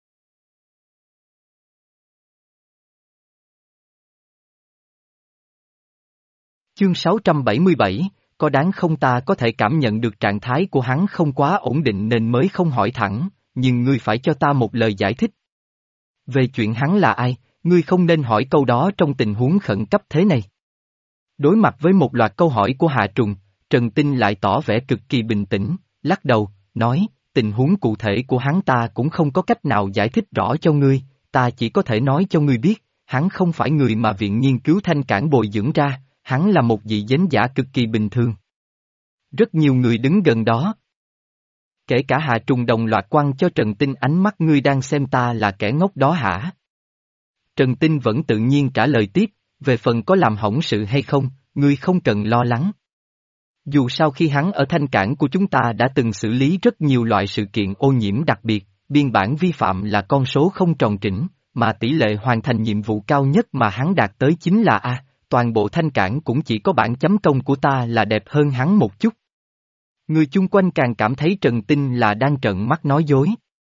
Chương sáu trăm bảy mươi bảy, có đáng không? Ta có thể cảm nhận được trạng thái của hắn không quá ổn định nên mới không hỏi thẳng, nhưng ngươi phải cho ta một lời giải thích. Về chuyện hắn là ai, ngươi không nên hỏi câu đó trong tình huống khẩn cấp thế này. Đối mặt với một loạt câu hỏi của Hạ Trùng, Trần Tinh lại tỏ vẻ cực kỳ bình tĩnh, lắc đầu, nói, tình huống cụ thể của hắn ta cũng không có cách nào giải thích rõ cho ngươi, ta chỉ có thể nói cho ngươi biết, hắn không phải người mà viện nghiên cứu thanh cảng bồi dưỡng ra, hắn là một dị giới giả cực kỳ bình thường. Rất nhiều người đứng gần đó. Kể cả Hạ Trùng đồng loạt quăng cho Trần Tinh ánh mắt, ngươi đang xem ta là kẻ ngốc đó hả? Trần Tinh vẫn tự nhiên trả lời tiếp, về phần có làm hỏng sự hay không, ngươi không cần lo lắng. Dù sao khi hắn ở thanh cảng của chúng ta đã từng xử lý rất nhiều loại sự kiện ô nhiễm đặc biệt, biên bản vi phạm là con số không tròn trĩnh, mà tỷ lệ hoàn thành nhiệm vụ cao nhất mà hắn đạt tới chính là A, toàn bộ thanh cảng cũng chỉ có bản chấm công của ta là đẹp hơn hắn một chút. Người chung quanh càng cảm thấy Trần Tinh là đang trợn mắt nói dối.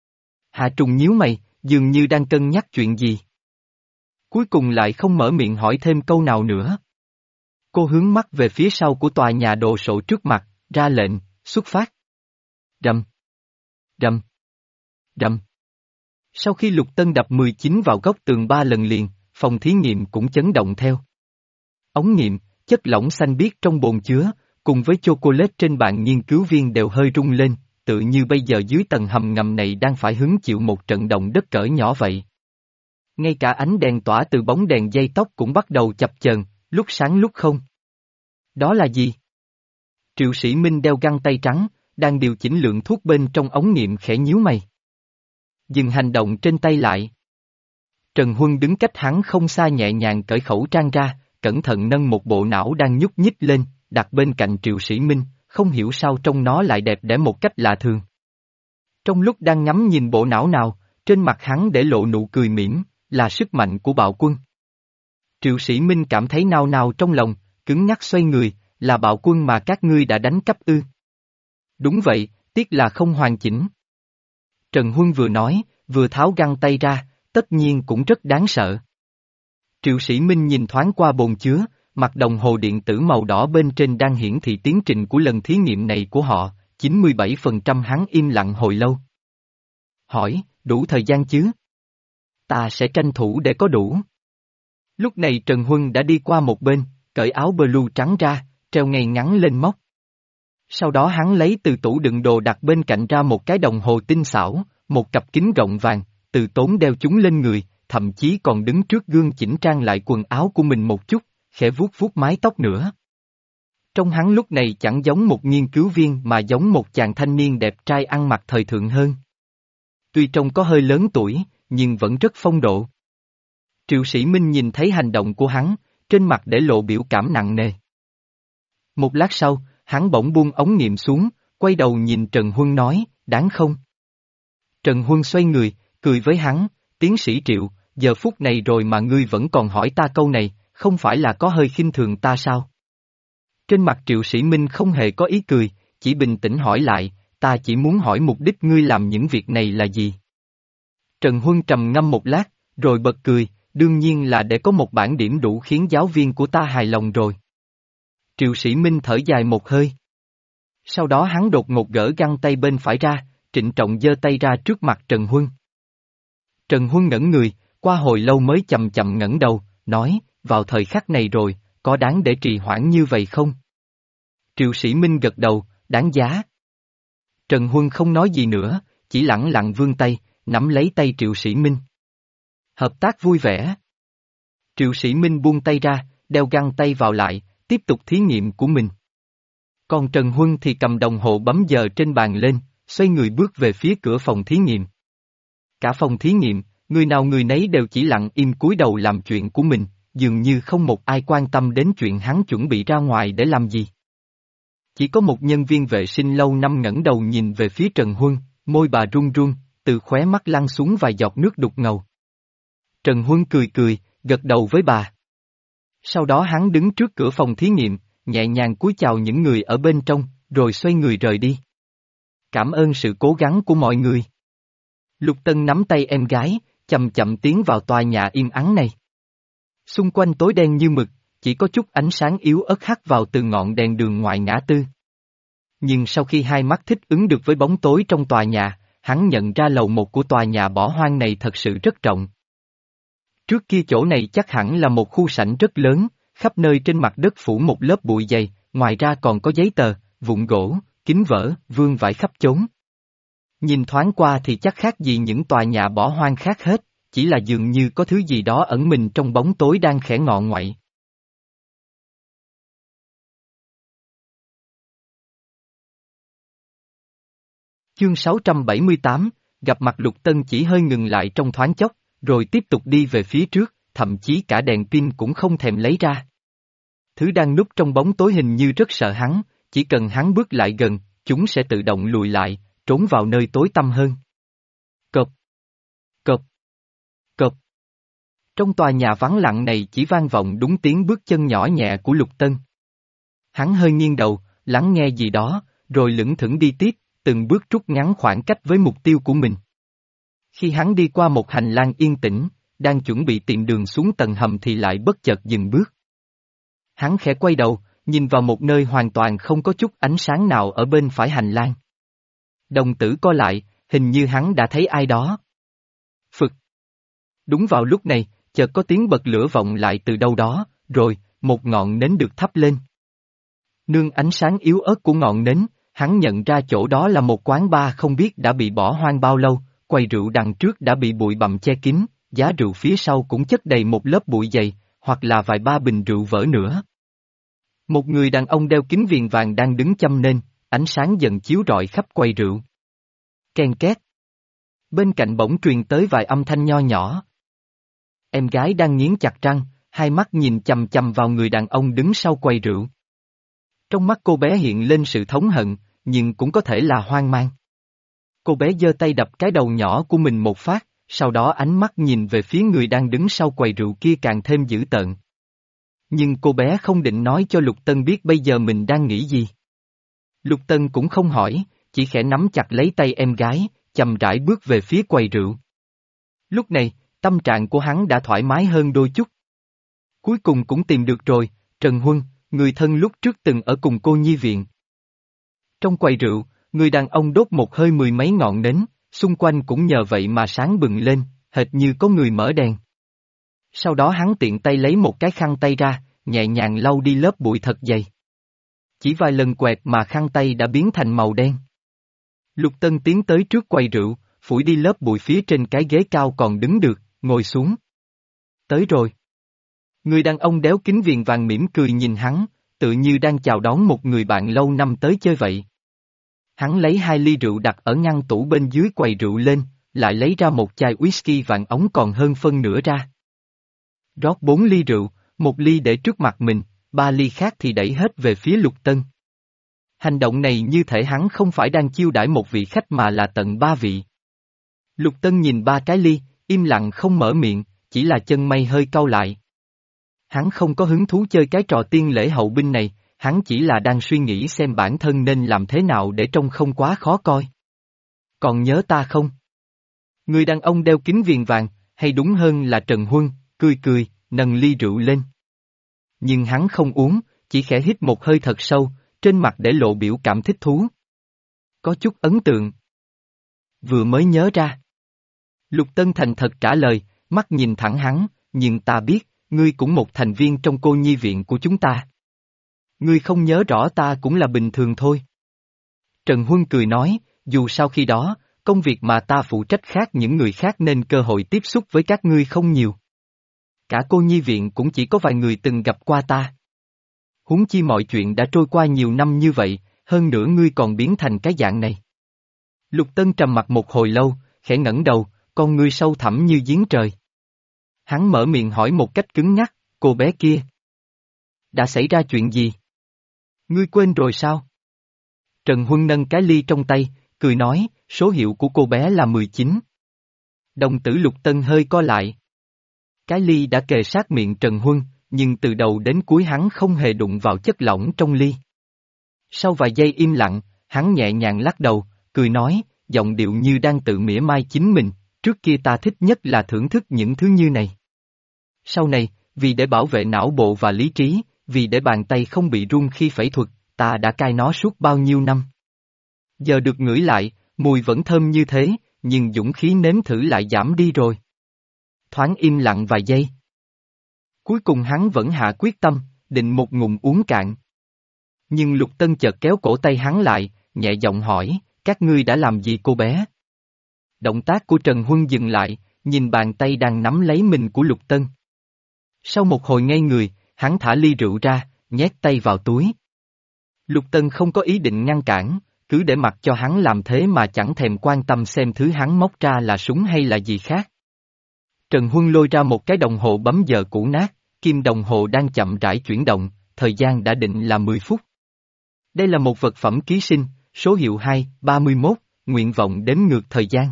Hạ Trùng nhíu mày, dường như đang cân nhắc chuyện gì. Cuối cùng lại không mở miệng hỏi thêm câu nào nữa. Cô hướng mắt về phía sau của tòa nhà đồ sộ trước mặt, ra lệnh, xuất phát. Rầm. Rầm. Rầm. Sau khi Lục Tân đập mười chín vào góc tường ba lần liền, phòng thí nghiệm cũng chấn động theo. Ống nghiệm, chất lỏng xanh biếc trong bồn chứa, cùng với chocolate trên bàn nghiên cứu viên đều hơi rung lên, tự như bây giờ dưới tầng hầm ngầm này đang phải hứng chịu một trận động đất cỡ nhỏ vậy. Ngay cả ánh đèn tỏa từ bóng đèn dây tóc cũng bắt đầu chập chờn, lúc sáng lúc không. Đó là gì? Triệu Sĩ Minh đeo găng tay trắng, đang điều chỉnh lượng thuốc bên trong ống nghiệm khẽ nhíu mày. Dừng hành động trên tay lại. Trần Huân đứng cách hắn không xa nhẹ nhàng cởi khẩu trang ra, cẩn thận nâng một bộ não đang nhúc nhích lên, đặt bên cạnh Triệu Sĩ Minh, không hiểu sao trông nó lại đẹp đẽ một cách lạ thường. Trong lúc đang ngắm nhìn bộ não nào, trên mặt hắn để lộ nụ cười mỉm, là sức mạnh của bạo quân. Triệu Sĩ Minh cảm thấy nao nao trong lòng, cứng nhắc xoay người, là bạo quân mà các ngươi đã đánh cắp ư. Đúng vậy, tiếc là không hoàn chỉnh. Trần Huân vừa nói, vừa tháo găng tay ra, tất nhiên cũng rất đáng sợ. Triệu Sĩ Minh nhìn thoáng qua bồn chứa, mặt đồng hồ điện tử màu đỏ bên trên đang hiển thị tiến trình của lần thí nghiệm này của họ, chín mươi bảy phần trăm. Hắn im lặng hồi lâu. Hỏi, đủ thời gian chứ? Ta sẽ tranh thủ để có đủ. Lúc này Trần Huân đã đi qua một bên, cởi áo blue trắng ra, treo ngay ngắn lên móc. Sau đó hắn lấy từ tủ đựng đồ đặt bên cạnh ra một cái đồng hồ tinh xảo, một cặp kính rộng vàng, từ tốn đeo chúng lên người, thậm chí còn đứng trước gương chỉnh trang lại quần áo của mình một chút, khẽ vuốt vuốt mái tóc nữa. Trông hắn lúc này chẳng giống một nghiên cứu viên mà giống một chàng thanh niên đẹp trai ăn mặc thời thượng hơn. Tuy trông có hơi lớn tuổi, nhưng vẫn rất phong độ. Triệu Sĩ Minh nhìn thấy hành động của hắn, trên mặt để lộ biểu cảm nặng nề. Một lát sau, hắn bỗng buông ống nghiệm xuống, quay đầu nhìn Trần Huân nói, đáng không? Trần Huân xoay người, cười với hắn, tiến sĩ Triệu, giờ phút này rồi mà ngươi vẫn còn hỏi ta câu này, không phải là có hơi khinh thường ta sao? Trên mặt Triệu Sĩ Minh không hề có ý cười, chỉ bình tĩnh hỏi lại, ta chỉ muốn hỏi mục đích ngươi làm những việc này là gì? Trần Huân trầm ngâm một lát, rồi bật cười, đương nhiên là để có một bảng điểm đủ khiến giáo viên của ta hài lòng rồi. Triệu Sĩ Minh thở dài một hơi. Sau đó hắn đột ngột gỡ găng tay bên phải ra, trịnh trọng giơ tay ra trước mặt Trần Huân. Trần Huân ngẩn người, qua hồi lâu mới chậm chậm ngẩng đầu, nói, vào thời khắc này rồi, có đáng để trì hoãn như vậy không? Triệu Sĩ Minh gật đầu, đáng giá. Trần Huân không nói gì nữa, chỉ lẳng lặng vươn tay, nắm lấy tay Triệu Sĩ Minh. Hợp tác vui vẻ. Triệu Sĩ Minh buông tay ra, đeo găng tay vào lại, tiếp tục thí nghiệm của mình. Còn Trần Huân thì cầm đồng hồ bấm giờ trên bàn lên, xoay người bước về phía cửa phòng thí nghiệm. Cả phòng thí nghiệm, người nào người nấy đều chỉ lặng im cúi đầu làm chuyện của mình, dường như không một ai quan tâm đến chuyện hắn chuẩn bị ra ngoài để làm gì. Chỉ có một nhân viên vệ sinh lâu năm ngẩng đầu nhìn về phía Trần Huân, môi bà run run, từ khóe mắt lăn xuống vài giọt nước đục ngầu. Trần Huân cười cười, gật đầu với bà. Sau đó hắn đứng trước cửa phòng thí nghiệm, nhẹ nhàng cúi chào những người ở bên trong, rồi xoay người rời đi. Cảm ơn sự cố gắng của mọi người. Lục Tân nắm tay em gái, chậm chậm tiến vào tòa nhà im ắng này. Xung quanh tối đen như mực, chỉ có chút ánh sáng yếu ớt hắt vào từ ngọn đèn đường ngoại ngã tư. Nhưng sau khi hai mắt thích ứng được với bóng tối trong tòa nhà, hắn nhận ra lầu một của tòa nhà bỏ hoang này thật sự rất rộng. Trước kia chỗ này chắc hẳn là một khu sảnh rất lớn, khắp nơi trên mặt đất phủ một lớp bụi dày, ngoài ra còn có giấy tờ, vụn gỗ, kính vỡ, vương vãi khắp chốn. Nhìn thoáng qua thì chắc khác gì những tòa nhà bỏ hoang khác hết, chỉ là dường như có thứ gì đó ẩn mình trong bóng tối đang khẽ ngọ ngoại. Chương sáu trăm bảy mươi tám, gặp mặt Lục Tân chỉ hơi ngừng lại trong thoáng chốc, rồi tiếp tục đi về phía trước, thậm chí cả đèn pin cũng không thèm lấy ra. Thứ đang núp trong bóng tối hình như rất sợ hắn, chỉ cần hắn bước lại gần, chúng sẽ tự động lùi lại, trốn vào nơi tối tăm hơn. Cộp, cộp, cộp. Trong tòa nhà vắng lặng này chỉ vang vọng đúng tiếng bước chân nhỏ nhẹ của Lục Tân. Hắn hơi nghiêng đầu, lắng nghe gì đó, rồi lững thững đi tiếp, từng bước rút ngắn khoảng cách với mục tiêu của mình. Khi hắn đi qua một hành lang yên tĩnh, đang chuẩn bị tìm đường xuống tầng hầm thì lại bất chợt dừng bước. Hắn khẽ quay đầu, nhìn vào một nơi hoàn toàn không có chút ánh sáng nào ở bên phải hành lang. Đồng tử co lại, hình như hắn đã thấy ai đó. Phực. Đúng vào lúc này, chợt có tiếng bật lửa vọng lại từ đâu đó, rồi, một ngọn nến được thắp lên. Nương ánh sáng yếu ớt của ngọn nến, hắn nhận ra chỗ đó là một quán bar không biết đã bị bỏ hoang bao lâu, quầy rượu đằng trước đã bị bụi bặm che kín, giá rượu phía sau cũng chất đầy một lớp bụi dày, hoặc là vài ba bình rượu vỡ nữa. Một người đàn ông đeo kính viền vàng đang đứng châm nên, ánh sáng dần chiếu rọi khắp quầy rượu. Ken két. Bên cạnh bỗng truyền tới vài âm thanh nho nhỏ. Em gái đang nghiến chặt răng, hai mắt nhìn chằm chằm vào người đàn ông đứng sau quầy rượu. Trong mắt cô bé hiện lên sự thống hận, nhưng cũng có thể là hoang mang. Cô bé giơ tay đập cái đầu nhỏ của mình một phát, sau đó ánh mắt nhìn về phía người đang đứng sau quầy rượu kia càng thêm dữ tợn. Nhưng cô bé không định nói cho Lục Tân biết bây giờ mình đang nghĩ gì. Lục Tân cũng không hỏi, chỉ khẽ nắm chặt lấy tay em gái, chậm rãi bước về phía quầy rượu. Lúc này, tâm trạng của hắn đã thoải mái hơn đôi chút. Cuối cùng cũng tìm được rồi, Trần Huân, người thân lúc trước từng ở cùng cô nhi viện. Trong quầy rượu, người đàn ông đốt một hơi mười mấy ngọn nến, xung quanh cũng nhờ vậy mà sáng bừng lên, hệt như có người mở đèn. Sau đó hắn tiện tay lấy một cái khăn tay ra, nhẹ nhàng lau đi lớp bụi thật dày. Chỉ vài lần quẹt mà khăn tay đã biến thành màu đen. Lục Tân tiến tới trước quầy rượu, phủi đi lớp bụi phía trên cái ghế cao còn đứng được, ngồi xuống. Tới rồi. Người đàn ông đeo kính viền vàng mỉm cười nhìn hắn, tự như đang chào đón một người bạn lâu năm tới chơi vậy. Hắn lấy hai ly rượu đặt ở ngăn tủ bên dưới quầy rượu lên, lại lấy ra một chai whisky vàng ống còn hơn phân nửa ra. Rót bốn ly rượu, một ly để trước mặt mình, ba ly khác thì đẩy hết về phía Lục Tân. Hành động này như thể hắn không phải đang chiêu đãi một vị khách mà là tận ba vị. Lục Tân nhìn ba cái ly, im lặng không mở miệng, chỉ là chân mày hơi cau lại. Hắn không có hứng thú chơi cái trò tiên lễ hậu binh này, hắn chỉ là đang suy nghĩ xem bản thân nên làm thế nào để trông không quá khó coi. Còn nhớ ta không? Người đàn ông đeo kính viền vàng, hay đúng hơn là Trần Huân, cười cười, nâng ly rượu lên. Nhưng hắn không uống, chỉ khẽ hít một hơi thật sâu, trên mặt để lộ biểu cảm thích thú. Có chút ấn tượng. Vừa mới nhớ ra. Lục Tân thành thật trả lời, mắt nhìn thẳng hắn, nhưng ta biết, ngươi cũng một thành viên trong cô nhi viện của chúng ta. Ngươi không nhớ rõ ta cũng là bình thường thôi. Trần Huân cười nói, dù sau khi đó, công việc mà ta phụ trách khác những người khác nên cơ hội tiếp xúc với các ngươi không nhiều. Cả cô nhi viện cũng chỉ có vài người từng gặp qua ta. Huống chi mọi chuyện đã trôi qua nhiều năm như vậy, hơn nữa ngươi còn biến thành cái dạng này. Lục Tân trầm mặt một hồi lâu, khẽ ngẩng đầu, con ngươi sâu thẳm như giếng trời. Hắn mở miệng hỏi một cách cứng nhắc, cô bé kia. Đã xảy ra chuyện gì? Ngươi quên rồi sao? Trần Huân nâng cái ly trong tay, cười nói, số hiệu của cô bé là mười chín. Đồng tử Lục Tân hơi co lại. Cái ly đã kề sát miệng Trần Huân, nhưng từ đầu đến cuối hắn không hề đụng vào chất lỏng trong ly. Sau vài giây im lặng, hắn nhẹ nhàng lắc đầu, cười nói, giọng điệu như đang tự mỉa mai chính mình, trước kia ta thích nhất là thưởng thức những thứ như này. Sau này, vì để bảo vệ não bộ và lý trí, vì để bàn tay không bị run khi phẫu thuật, ta đã cai nó suốt bao nhiêu năm. Giờ được ngửi lại, mùi vẫn thơm như thế, nhưng dũng khí nếm thử lại giảm đi rồi. Thoáng im lặng vài giây. Cuối cùng hắn vẫn hạ quyết tâm, định một ngụm uống cạn. Nhưng Lục Tân chợt kéo cổ tay hắn lại, nhẹ giọng hỏi, các ngươi đã làm gì cô bé? Động tác của Trần Huân dừng lại, nhìn bàn tay đang nắm lấy mình của Lục Tân. Sau một hồi ngây người, hắn thả ly rượu ra, nhét tay vào túi. Lục Tân không có ý định ngăn cản, cứ để mặc cho hắn làm thế mà chẳng thèm quan tâm xem thứ hắn móc ra là súng hay là gì khác. Trần Huân lôi ra một cái đồng hồ bấm giờ cũ nát, kim đồng hồ đang chậm rãi chuyển động, thời gian đã định là mười phút. Đây là một vật phẩm ký sinh, số hiệu hai, ba mươi mốt, nguyện vọng đếm ngược thời gian.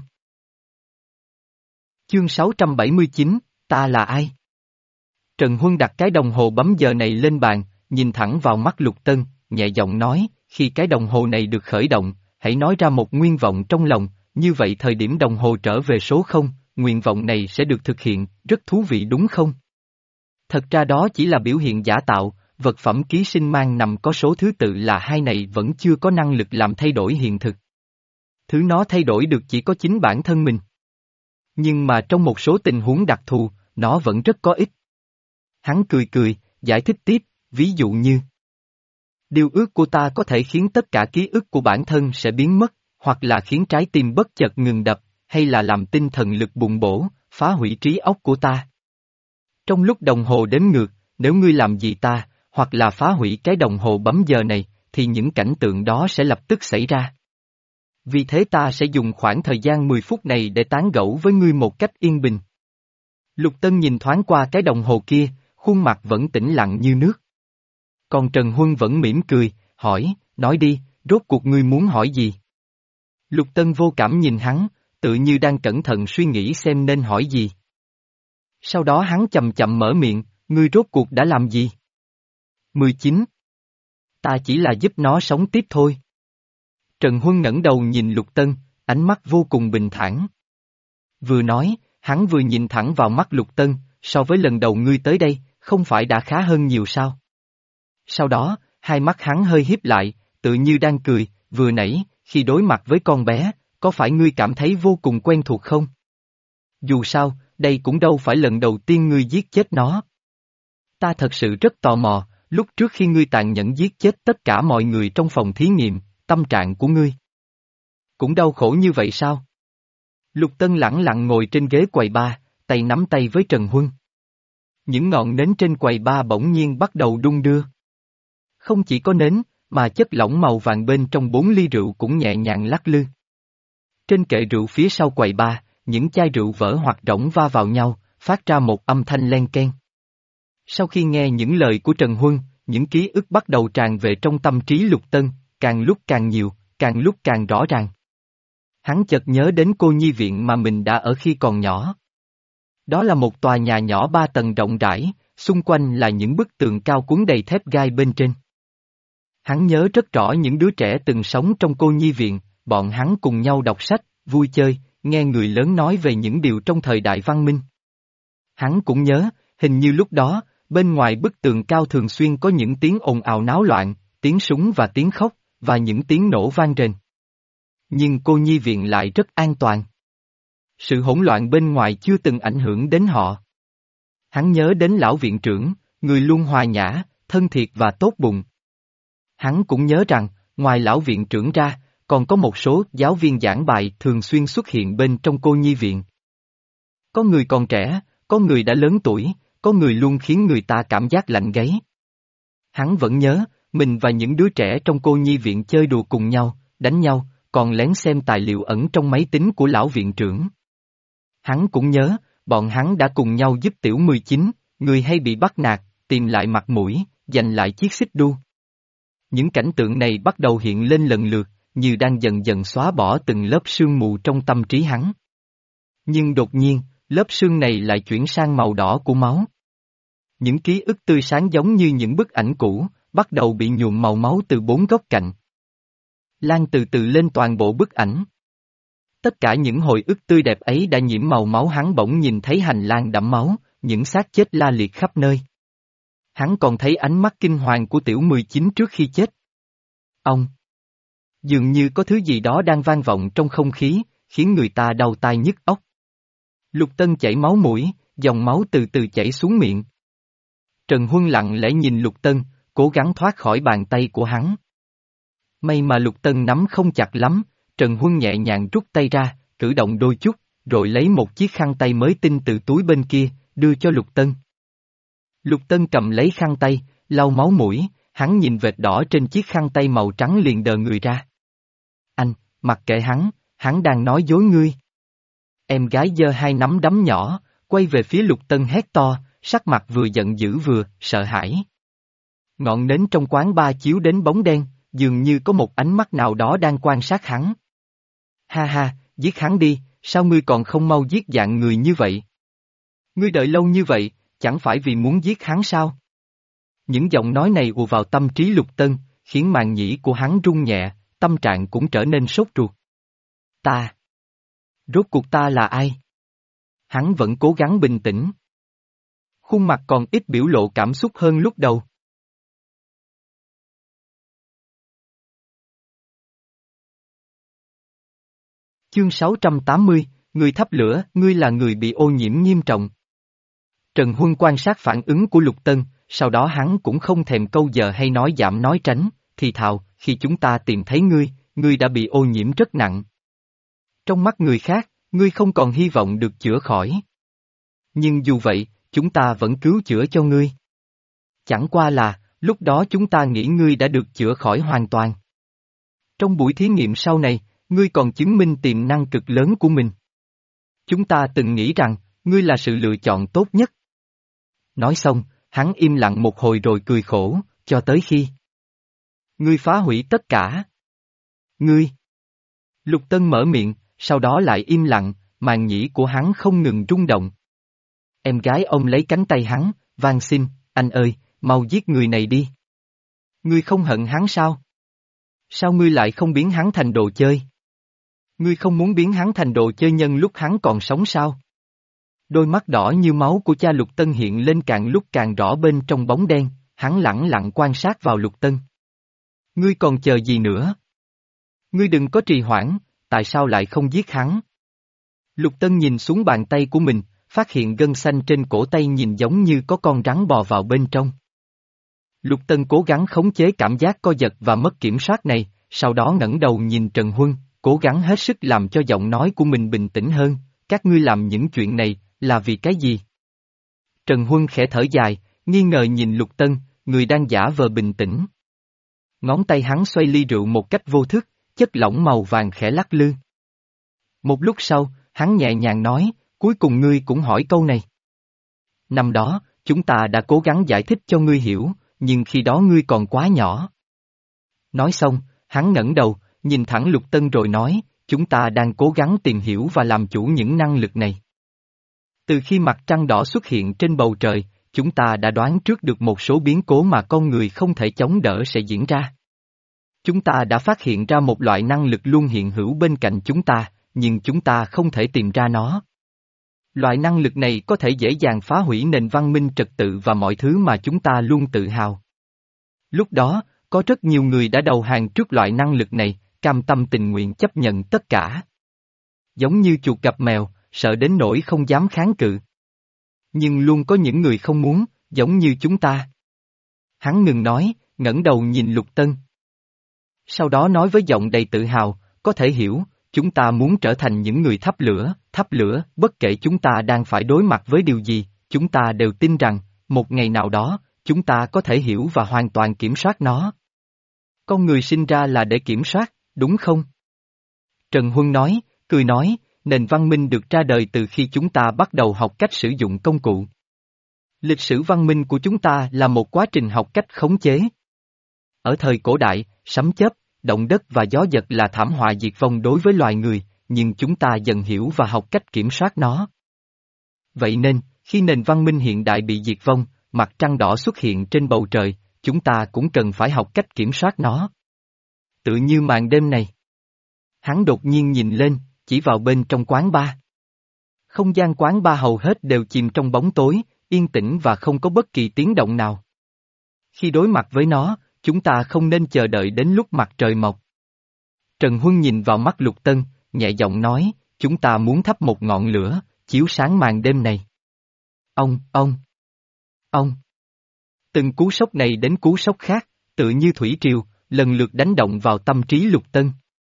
Chương sáu trăm bảy mươi chín, ta là ai? Trần Huân đặt cái đồng hồ bấm giờ này lên bàn, nhìn thẳng vào mắt Lục Tân, nhẹ giọng nói, khi cái đồng hồ này được khởi động, hãy nói ra một nguyện vọng trong lòng, như vậy thời điểm đồng hồ trở về số không, nguyện vọng này sẽ được thực hiện, rất thú vị đúng không? Thật ra đó chỉ là biểu hiện giả tạo, vật phẩm ký sinh mang nằm có số thứ tự là hai này vẫn chưa có năng lực làm thay đổi hiện thực. Thứ nó thay đổi được chỉ có chính bản thân mình. Nhưng mà trong một số tình huống đặc thù, nó vẫn rất có ích. Hắn cười cười, giải thích tiếp, ví dụ như điều ước của ta có thể khiến tất cả ký ức của bản thân sẽ biến mất, hoặc là khiến trái tim bất chợt ngừng đập, hay là làm tinh thần lực bùng bổ, phá hủy trí óc của ta. Trong lúc đồng hồ đếm ngược, nếu ngươi làm gì ta, hoặc là phá hủy cái đồng hồ bấm giờ này, thì những cảnh tượng đó sẽ lập tức xảy ra. Vì thế ta sẽ dùng khoảng thời gian mười phút này để tán gẫu với ngươi một cách yên bình. Lục Tân nhìn thoáng qua cái đồng hồ kia, khuôn mặt vẫn tĩnh lặng như nước. Còn Trần Huân vẫn mỉm cười, hỏi, nói đi, rốt cuộc ngươi muốn hỏi gì? Lục Tân vô cảm nhìn hắn, tự như đang cẩn thận suy nghĩ xem nên hỏi gì. Sau đó hắn chậm chậm mở miệng, ngươi rốt cuộc đã làm gì? mười chín. Ta chỉ là giúp nó sống tiếp thôi. Trần Huân ngẩng đầu nhìn Lục Tân, ánh mắt vô cùng bình thản. Vừa nói, hắn vừa nhìn thẳng vào mắt Lục Tân, so với lần đầu ngươi tới đây, không phải đã khá hơn nhiều sao? Sau đó, hai mắt hắn hơi híp lại, tự như đang cười, vừa nãy, khi đối mặt với con bé, có phải ngươi cảm thấy vô cùng quen thuộc không? Dù sao, đây cũng đâu phải lần đầu tiên ngươi giết chết nó. Ta thật sự rất tò mò, lúc trước khi ngươi tàn nhẫn giết chết tất cả mọi người trong phòng thí nghiệm, tâm trạng của ngươi cũng đau khổ như vậy sao? Lục Tân lẳng lặng ngồi trên ghế quầy bar, tay nắm tay với Trần Huân. Những ngọn nến trên quầy ba bỗng nhiên bắt đầu đung đưa. Không chỉ có nến, mà chất lỏng màu vàng bên trong bốn ly rượu cũng nhẹ nhàng lắc lư. Trên kệ rượu phía sau quầy ba, những chai rượu vỡ hoặc rỗng va vào nhau, phát ra một âm thanh len keng. Sau khi nghe những lời của Trần Huân, những ký ức bắt đầu tràn về trong tâm trí Lục Tân, càng lúc càng nhiều, càng lúc càng rõ ràng. Hắn chợt nhớ đến cô nhi viện mà mình đã ở khi còn nhỏ. Đó là một tòa nhà nhỏ ba tầng rộng rãi, xung quanh là những bức tường cao cuốn đầy thép gai bên trên. Hắn nhớ rất rõ những đứa trẻ từng sống trong cô nhi viện, bọn hắn cùng nhau đọc sách, vui chơi, nghe người lớn nói về những điều trong thời đại văn minh. Hắn cũng nhớ, hình như lúc đó, bên ngoài bức tường cao thường xuyên có những tiếng ồn ào náo loạn, tiếng súng và tiếng khóc, và những tiếng nổ vang rền. Nhưng cô nhi viện lại rất an toàn. Sự hỗn loạn bên ngoài chưa từng ảnh hưởng đến họ. Hắn nhớ đến lão viện trưởng, người luôn hòa nhã, thân thiệt và tốt bụng. Hắn cũng nhớ rằng, ngoài lão viện trưởng ra, còn có một số giáo viên giảng bài thường xuyên xuất hiện bên trong cô nhi viện. Có người còn trẻ, có người đã lớn tuổi, có người luôn khiến người ta cảm giác lạnh gáy. Hắn vẫn nhớ, mình và những đứa trẻ trong cô nhi viện chơi đùa cùng nhau, đánh nhau, còn lén xem tài liệu ẩn trong máy tính của lão viện trưởng. Hắn cũng nhớ, bọn hắn đã cùng nhau giúp tiểu mười chín, người hay bị bắt nạt, tìm lại mặt mũi, giành lại chiếc xích đu. Những cảnh tượng này bắt đầu hiện lên lần lượt, như đang dần dần xóa bỏ từng lớp sương mù trong tâm trí hắn. Nhưng đột nhiên, lớp sương này lại chuyển sang màu đỏ của máu. Những ký ức tươi sáng giống như những bức ảnh cũ, bắt đầu bị nhuộm màu máu từ bốn góc cạnh. Lan từ từ lên toàn bộ bức ảnh. Tất cả những hồi ức tươi đẹp ấy đã nhiễm màu máu, hắn bỗng nhìn thấy hành lang đẫm máu, những xác chết la liệt khắp nơi. Hắn còn thấy ánh mắt kinh hoàng của tiểu mười chín trước khi chết. Ông! Dường như có thứ gì đó đang vang vọng trong không khí, khiến người ta đau tai nhức óc. Lục Tân chảy máu mũi, dòng máu từ từ chảy xuống miệng. Trần Huân lặng lẽ nhìn Lục Tân, cố gắng thoát khỏi bàn tay của hắn. May mà Lục Tân nắm không chặt lắm, Trần Huân nhẹ nhàng rút tay ra, cử động đôi chút, rồi lấy một chiếc khăn tay mới tinh từ túi bên kia, đưa cho Lục Tân. Lục Tân cầm lấy khăn tay, lau máu mũi, hắn nhìn vệt đỏ trên chiếc khăn tay màu trắng liền đờ người ra. Anh, mặc kệ hắn, hắn đang nói dối ngươi. Em gái giơ hai nắm đấm nhỏ, quay về phía Lục Tân hét to, sắc mặt vừa giận dữ vừa sợ hãi. Ngọn nến trong quán ba chiếu đến bóng đen, dường như có một ánh mắt nào đó đang quan sát hắn. Ha ha, giết hắn đi, sao ngươi còn không mau giết dạng người như vậy? Ngươi đợi lâu như vậy, chẳng phải vì muốn giết hắn sao? Những giọng nói này ùa vào tâm trí Lục Tân, khiến màng nhĩ của hắn rung nhẹ, tâm trạng cũng trở nên sốt ruột. Ta? Rốt cuộc ta là ai? Hắn vẫn cố gắng bình tĩnh. Khuôn mặt còn ít biểu lộ cảm xúc hơn lúc đầu. Chương sáu trăm tám mươi, người thắp lửa, ngươi là người bị ô nhiễm nghiêm trọng. Trần Huân quan sát phản ứng của Lục Tân, sau đó hắn cũng không thèm câu giờ hay nói giảm nói tránh, thì thào, khi chúng ta tìm thấy ngươi, ngươi đã bị ô nhiễm rất nặng. Trong mắt người khác, ngươi không còn hy vọng được chữa khỏi. Nhưng dù vậy, chúng ta vẫn cứu chữa cho ngươi. Chẳng qua là, lúc đó chúng ta nghĩ ngươi đã được chữa khỏi hoàn toàn. Trong buổi thí nghiệm sau này, ngươi còn chứng minh tiềm năng cực lớn của mình. Chúng ta từng nghĩ rằng, ngươi là sự lựa chọn tốt nhất. Nói xong, hắn im lặng một hồi rồi cười khổ, cho tới khi ngươi phá hủy tất cả. Ngươi! Lục Tân mở miệng, sau đó lại im lặng, màng nhĩ của hắn không ngừng rung động. Em gái ông lấy cánh tay hắn, van xin, anh ơi, mau giết người này đi. Ngươi không hận hắn sao? Sao ngươi lại không biến hắn thành đồ chơi? Ngươi không muốn biến hắn thành đồ chơi nhân lúc hắn còn sống sao? Đôi mắt đỏ như máu của cha Lục Tân hiện lên càng lúc càng rõ bên trong bóng đen, hắn lẳng lặng quan sát vào Lục Tân. Ngươi còn chờ gì nữa? Ngươi đừng có trì hoãn, tại sao lại không giết hắn? Lục Tân nhìn xuống bàn tay của mình, phát hiện gân xanh trên cổ tay nhìn giống như có con rắn bò vào bên trong. Lục Tân cố gắng khống chế cảm giác co giật và mất kiểm soát này, sau đó ngẩng đầu nhìn Trần Huân, cố gắng hết sức làm cho giọng nói của mình bình tĩnh hơn, các ngươi làm những chuyện này, là vì cái gì? Trần Huân khẽ thở dài, nghi ngờ nhìn Lục Tân, người đang giả vờ bình tĩnh. Ngón tay hắn xoay ly rượu một cách vô thức, chất lỏng màu vàng khẽ lắc lư. Một lúc sau, hắn nhẹ nhàng nói, cuối cùng ngươi cũng hỏi câu này. Năm đó, chúng ta đã cố gắng giải thích cho ngươi hiểu, nhưng khi đó ngươi còn quá nhỏ. Nói xong, hắn ngẩng đầu, nhìn thẳng Lục Tân rồi nói, chúng ta đang cố gắng tìm hiểu và làm chủ những năng lực này. Từ khi mặt trăng đỏ xuất hiện trên bầu trời, chúng ta đã đoán trước được một số biến cố mà con người không thể chống đỡ sẽ diễn ra. Chúng ta đã phát hiện ra một loại năng lực luôn hiện hữu bên cạnh chúng ta, nhưng chúng ta không thể tìm ra nó. Loại năng lực này có thể dễ dàng phá hủy nền văn minh trật tự và mọi thứ mà chúng ta luôn tự hào. Lúc đó, có rất nhiều người đã đầu hàng trước loại năng lực này, cam tâm tình nguyện chấp nhận tất cả. Giống như chuột gặp mèo, sợ đến nỗi không dám kháng cự. Nhưng luôn có những người không muốn, giống như chúng ta. Hắn ngừng nói, ngẩng đầu nhìn Lục Tân. Sau đó nói với giọng đầy tự hào, có thể hiểu, chúng ta muốn trở thành những người thắp lửa, thắp lửa, bất kể chúng ta đang phải đối mặt với điều gì, chúng ta đều tin rằng, một ngày nào đó, chúng ta có thể hiểu và hoàn toàn kiểm soát nó. Con người sinh ra là để kiểm soát, đúng không? Trần Huân nói, cười nói, nền văn minh được ra đời từ khi chúng ta bắt đầu học cách sử dụng công cụ. Lịch sử văn minh của chúng ta là một quá trình học cách khống chế. Ở thời cổ đại, sấm chớp, động đất và gió giật là thảm họa diệt vong đối với loài người, nhưng chúng ta dần hiểu và học cách kiểm soát nó. Vậy nên, khi nền văn minh hiện đại bị diệt vong, mặt trăng đỏ xuất hiện trên bầu trời, chúng ta cũng cần phải học cách kiểm soát nó. Tự như màn đêm này. Hắn đột nhiên nhìn lên, chỉ vào bên trong quán bar. Không gian quán bar hầu hết đều chìm trong bóng tối, yên tĩnh và không có bất kỳ tiếng động nào. Khi đối mặt với nó, chúng ta không nên chờ đợi đến lúc mặt trời mọc. Trần Huân nhìn vào mắt Lục Tân, nhẹ giọng nói, chúng ta muốn thắp một ngọn lửa, chiếu sáng màn đêm này. Ông, ông, ông. Từng cú sốc này đến cú sốc khác, tự như thủy triều, lần lượt đánh động vào tâm trí Lục Tân.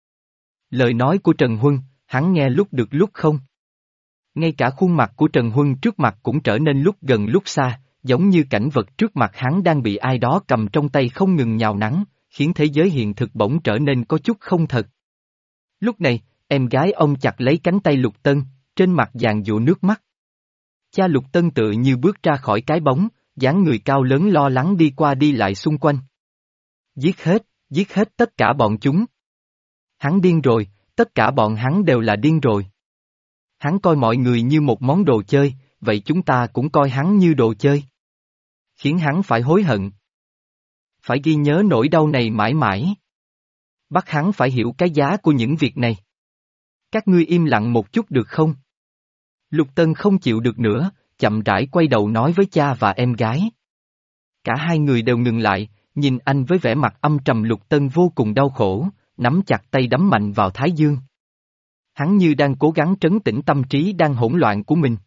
Lời nói của Trần Huân, hắn nghe lúc được lúc không. Ngay cả khuôn mặt của Trần Huân trước mặt cũng trở nên lúc gần lúc xa, giống như cảnh vật trước mặt hắn đang bị ai đó cầm trong tay không ngừng nhào nắn, khiến thế giới hiện thực bỗng trở nên có chút không thật. Lúc này, em gái ông chặt lấy cánh tay Lục Tân, trên mặt giàn giụa nước mắt. Cha Lục Tân tựa như bước ra khỏi cái bóng, dáng người cao lớn lo lắng đi qua đi lại xung quanh. Giết hết, giết hết tất cả bọn chúng. Hắn điên rồi, tất cả bọn hắn đều là điên rồi. Hắn coi mọi người như một món đồ chơi, vậy chúng ta cũng coi hắn như đồ chơi. Khiến hắn phải hối hận. Phải ghi nhớ nỗi đau này mãi mãi. Bắt hắn phải hiểu cái giá của những việc này. Các ngươi im lặng một chút được không? Lục Tân không chịu được nữa, chậm rãi quay đầu nói với cha và em gái. Cả hai người đều ngừng lại, nhìn anh với vẻ mặt âm trầm. Lục Tân vô cùng đau khổ, nắm chặt tay đấm mạnh vào thái dương. Hắn như đang cố gắng trấn tĩnh tâm trí đang hỗn loạn của mình.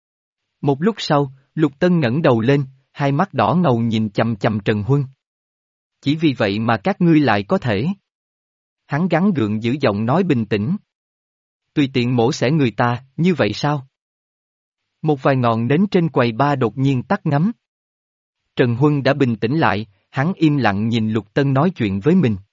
Một lúc sau, Lục Tân ngẩng đầu lên, hai mắt đỏ ngầu nhìn chằm chằm Trần Huân. Chỉ vì vậy mà các ngươi lại có thể. Hắn gắng gượng giữ giọng nói bình tĩnh. Tùy tiện mổ xẻ người ta, như vậy sao? Một vài ngọn nến trên quầy ba đột nhiên tắt ngấm. Trần Huân đã bình tĩnh lại, hắn im lặng nhìn Lục Tân nói chuyện với mình.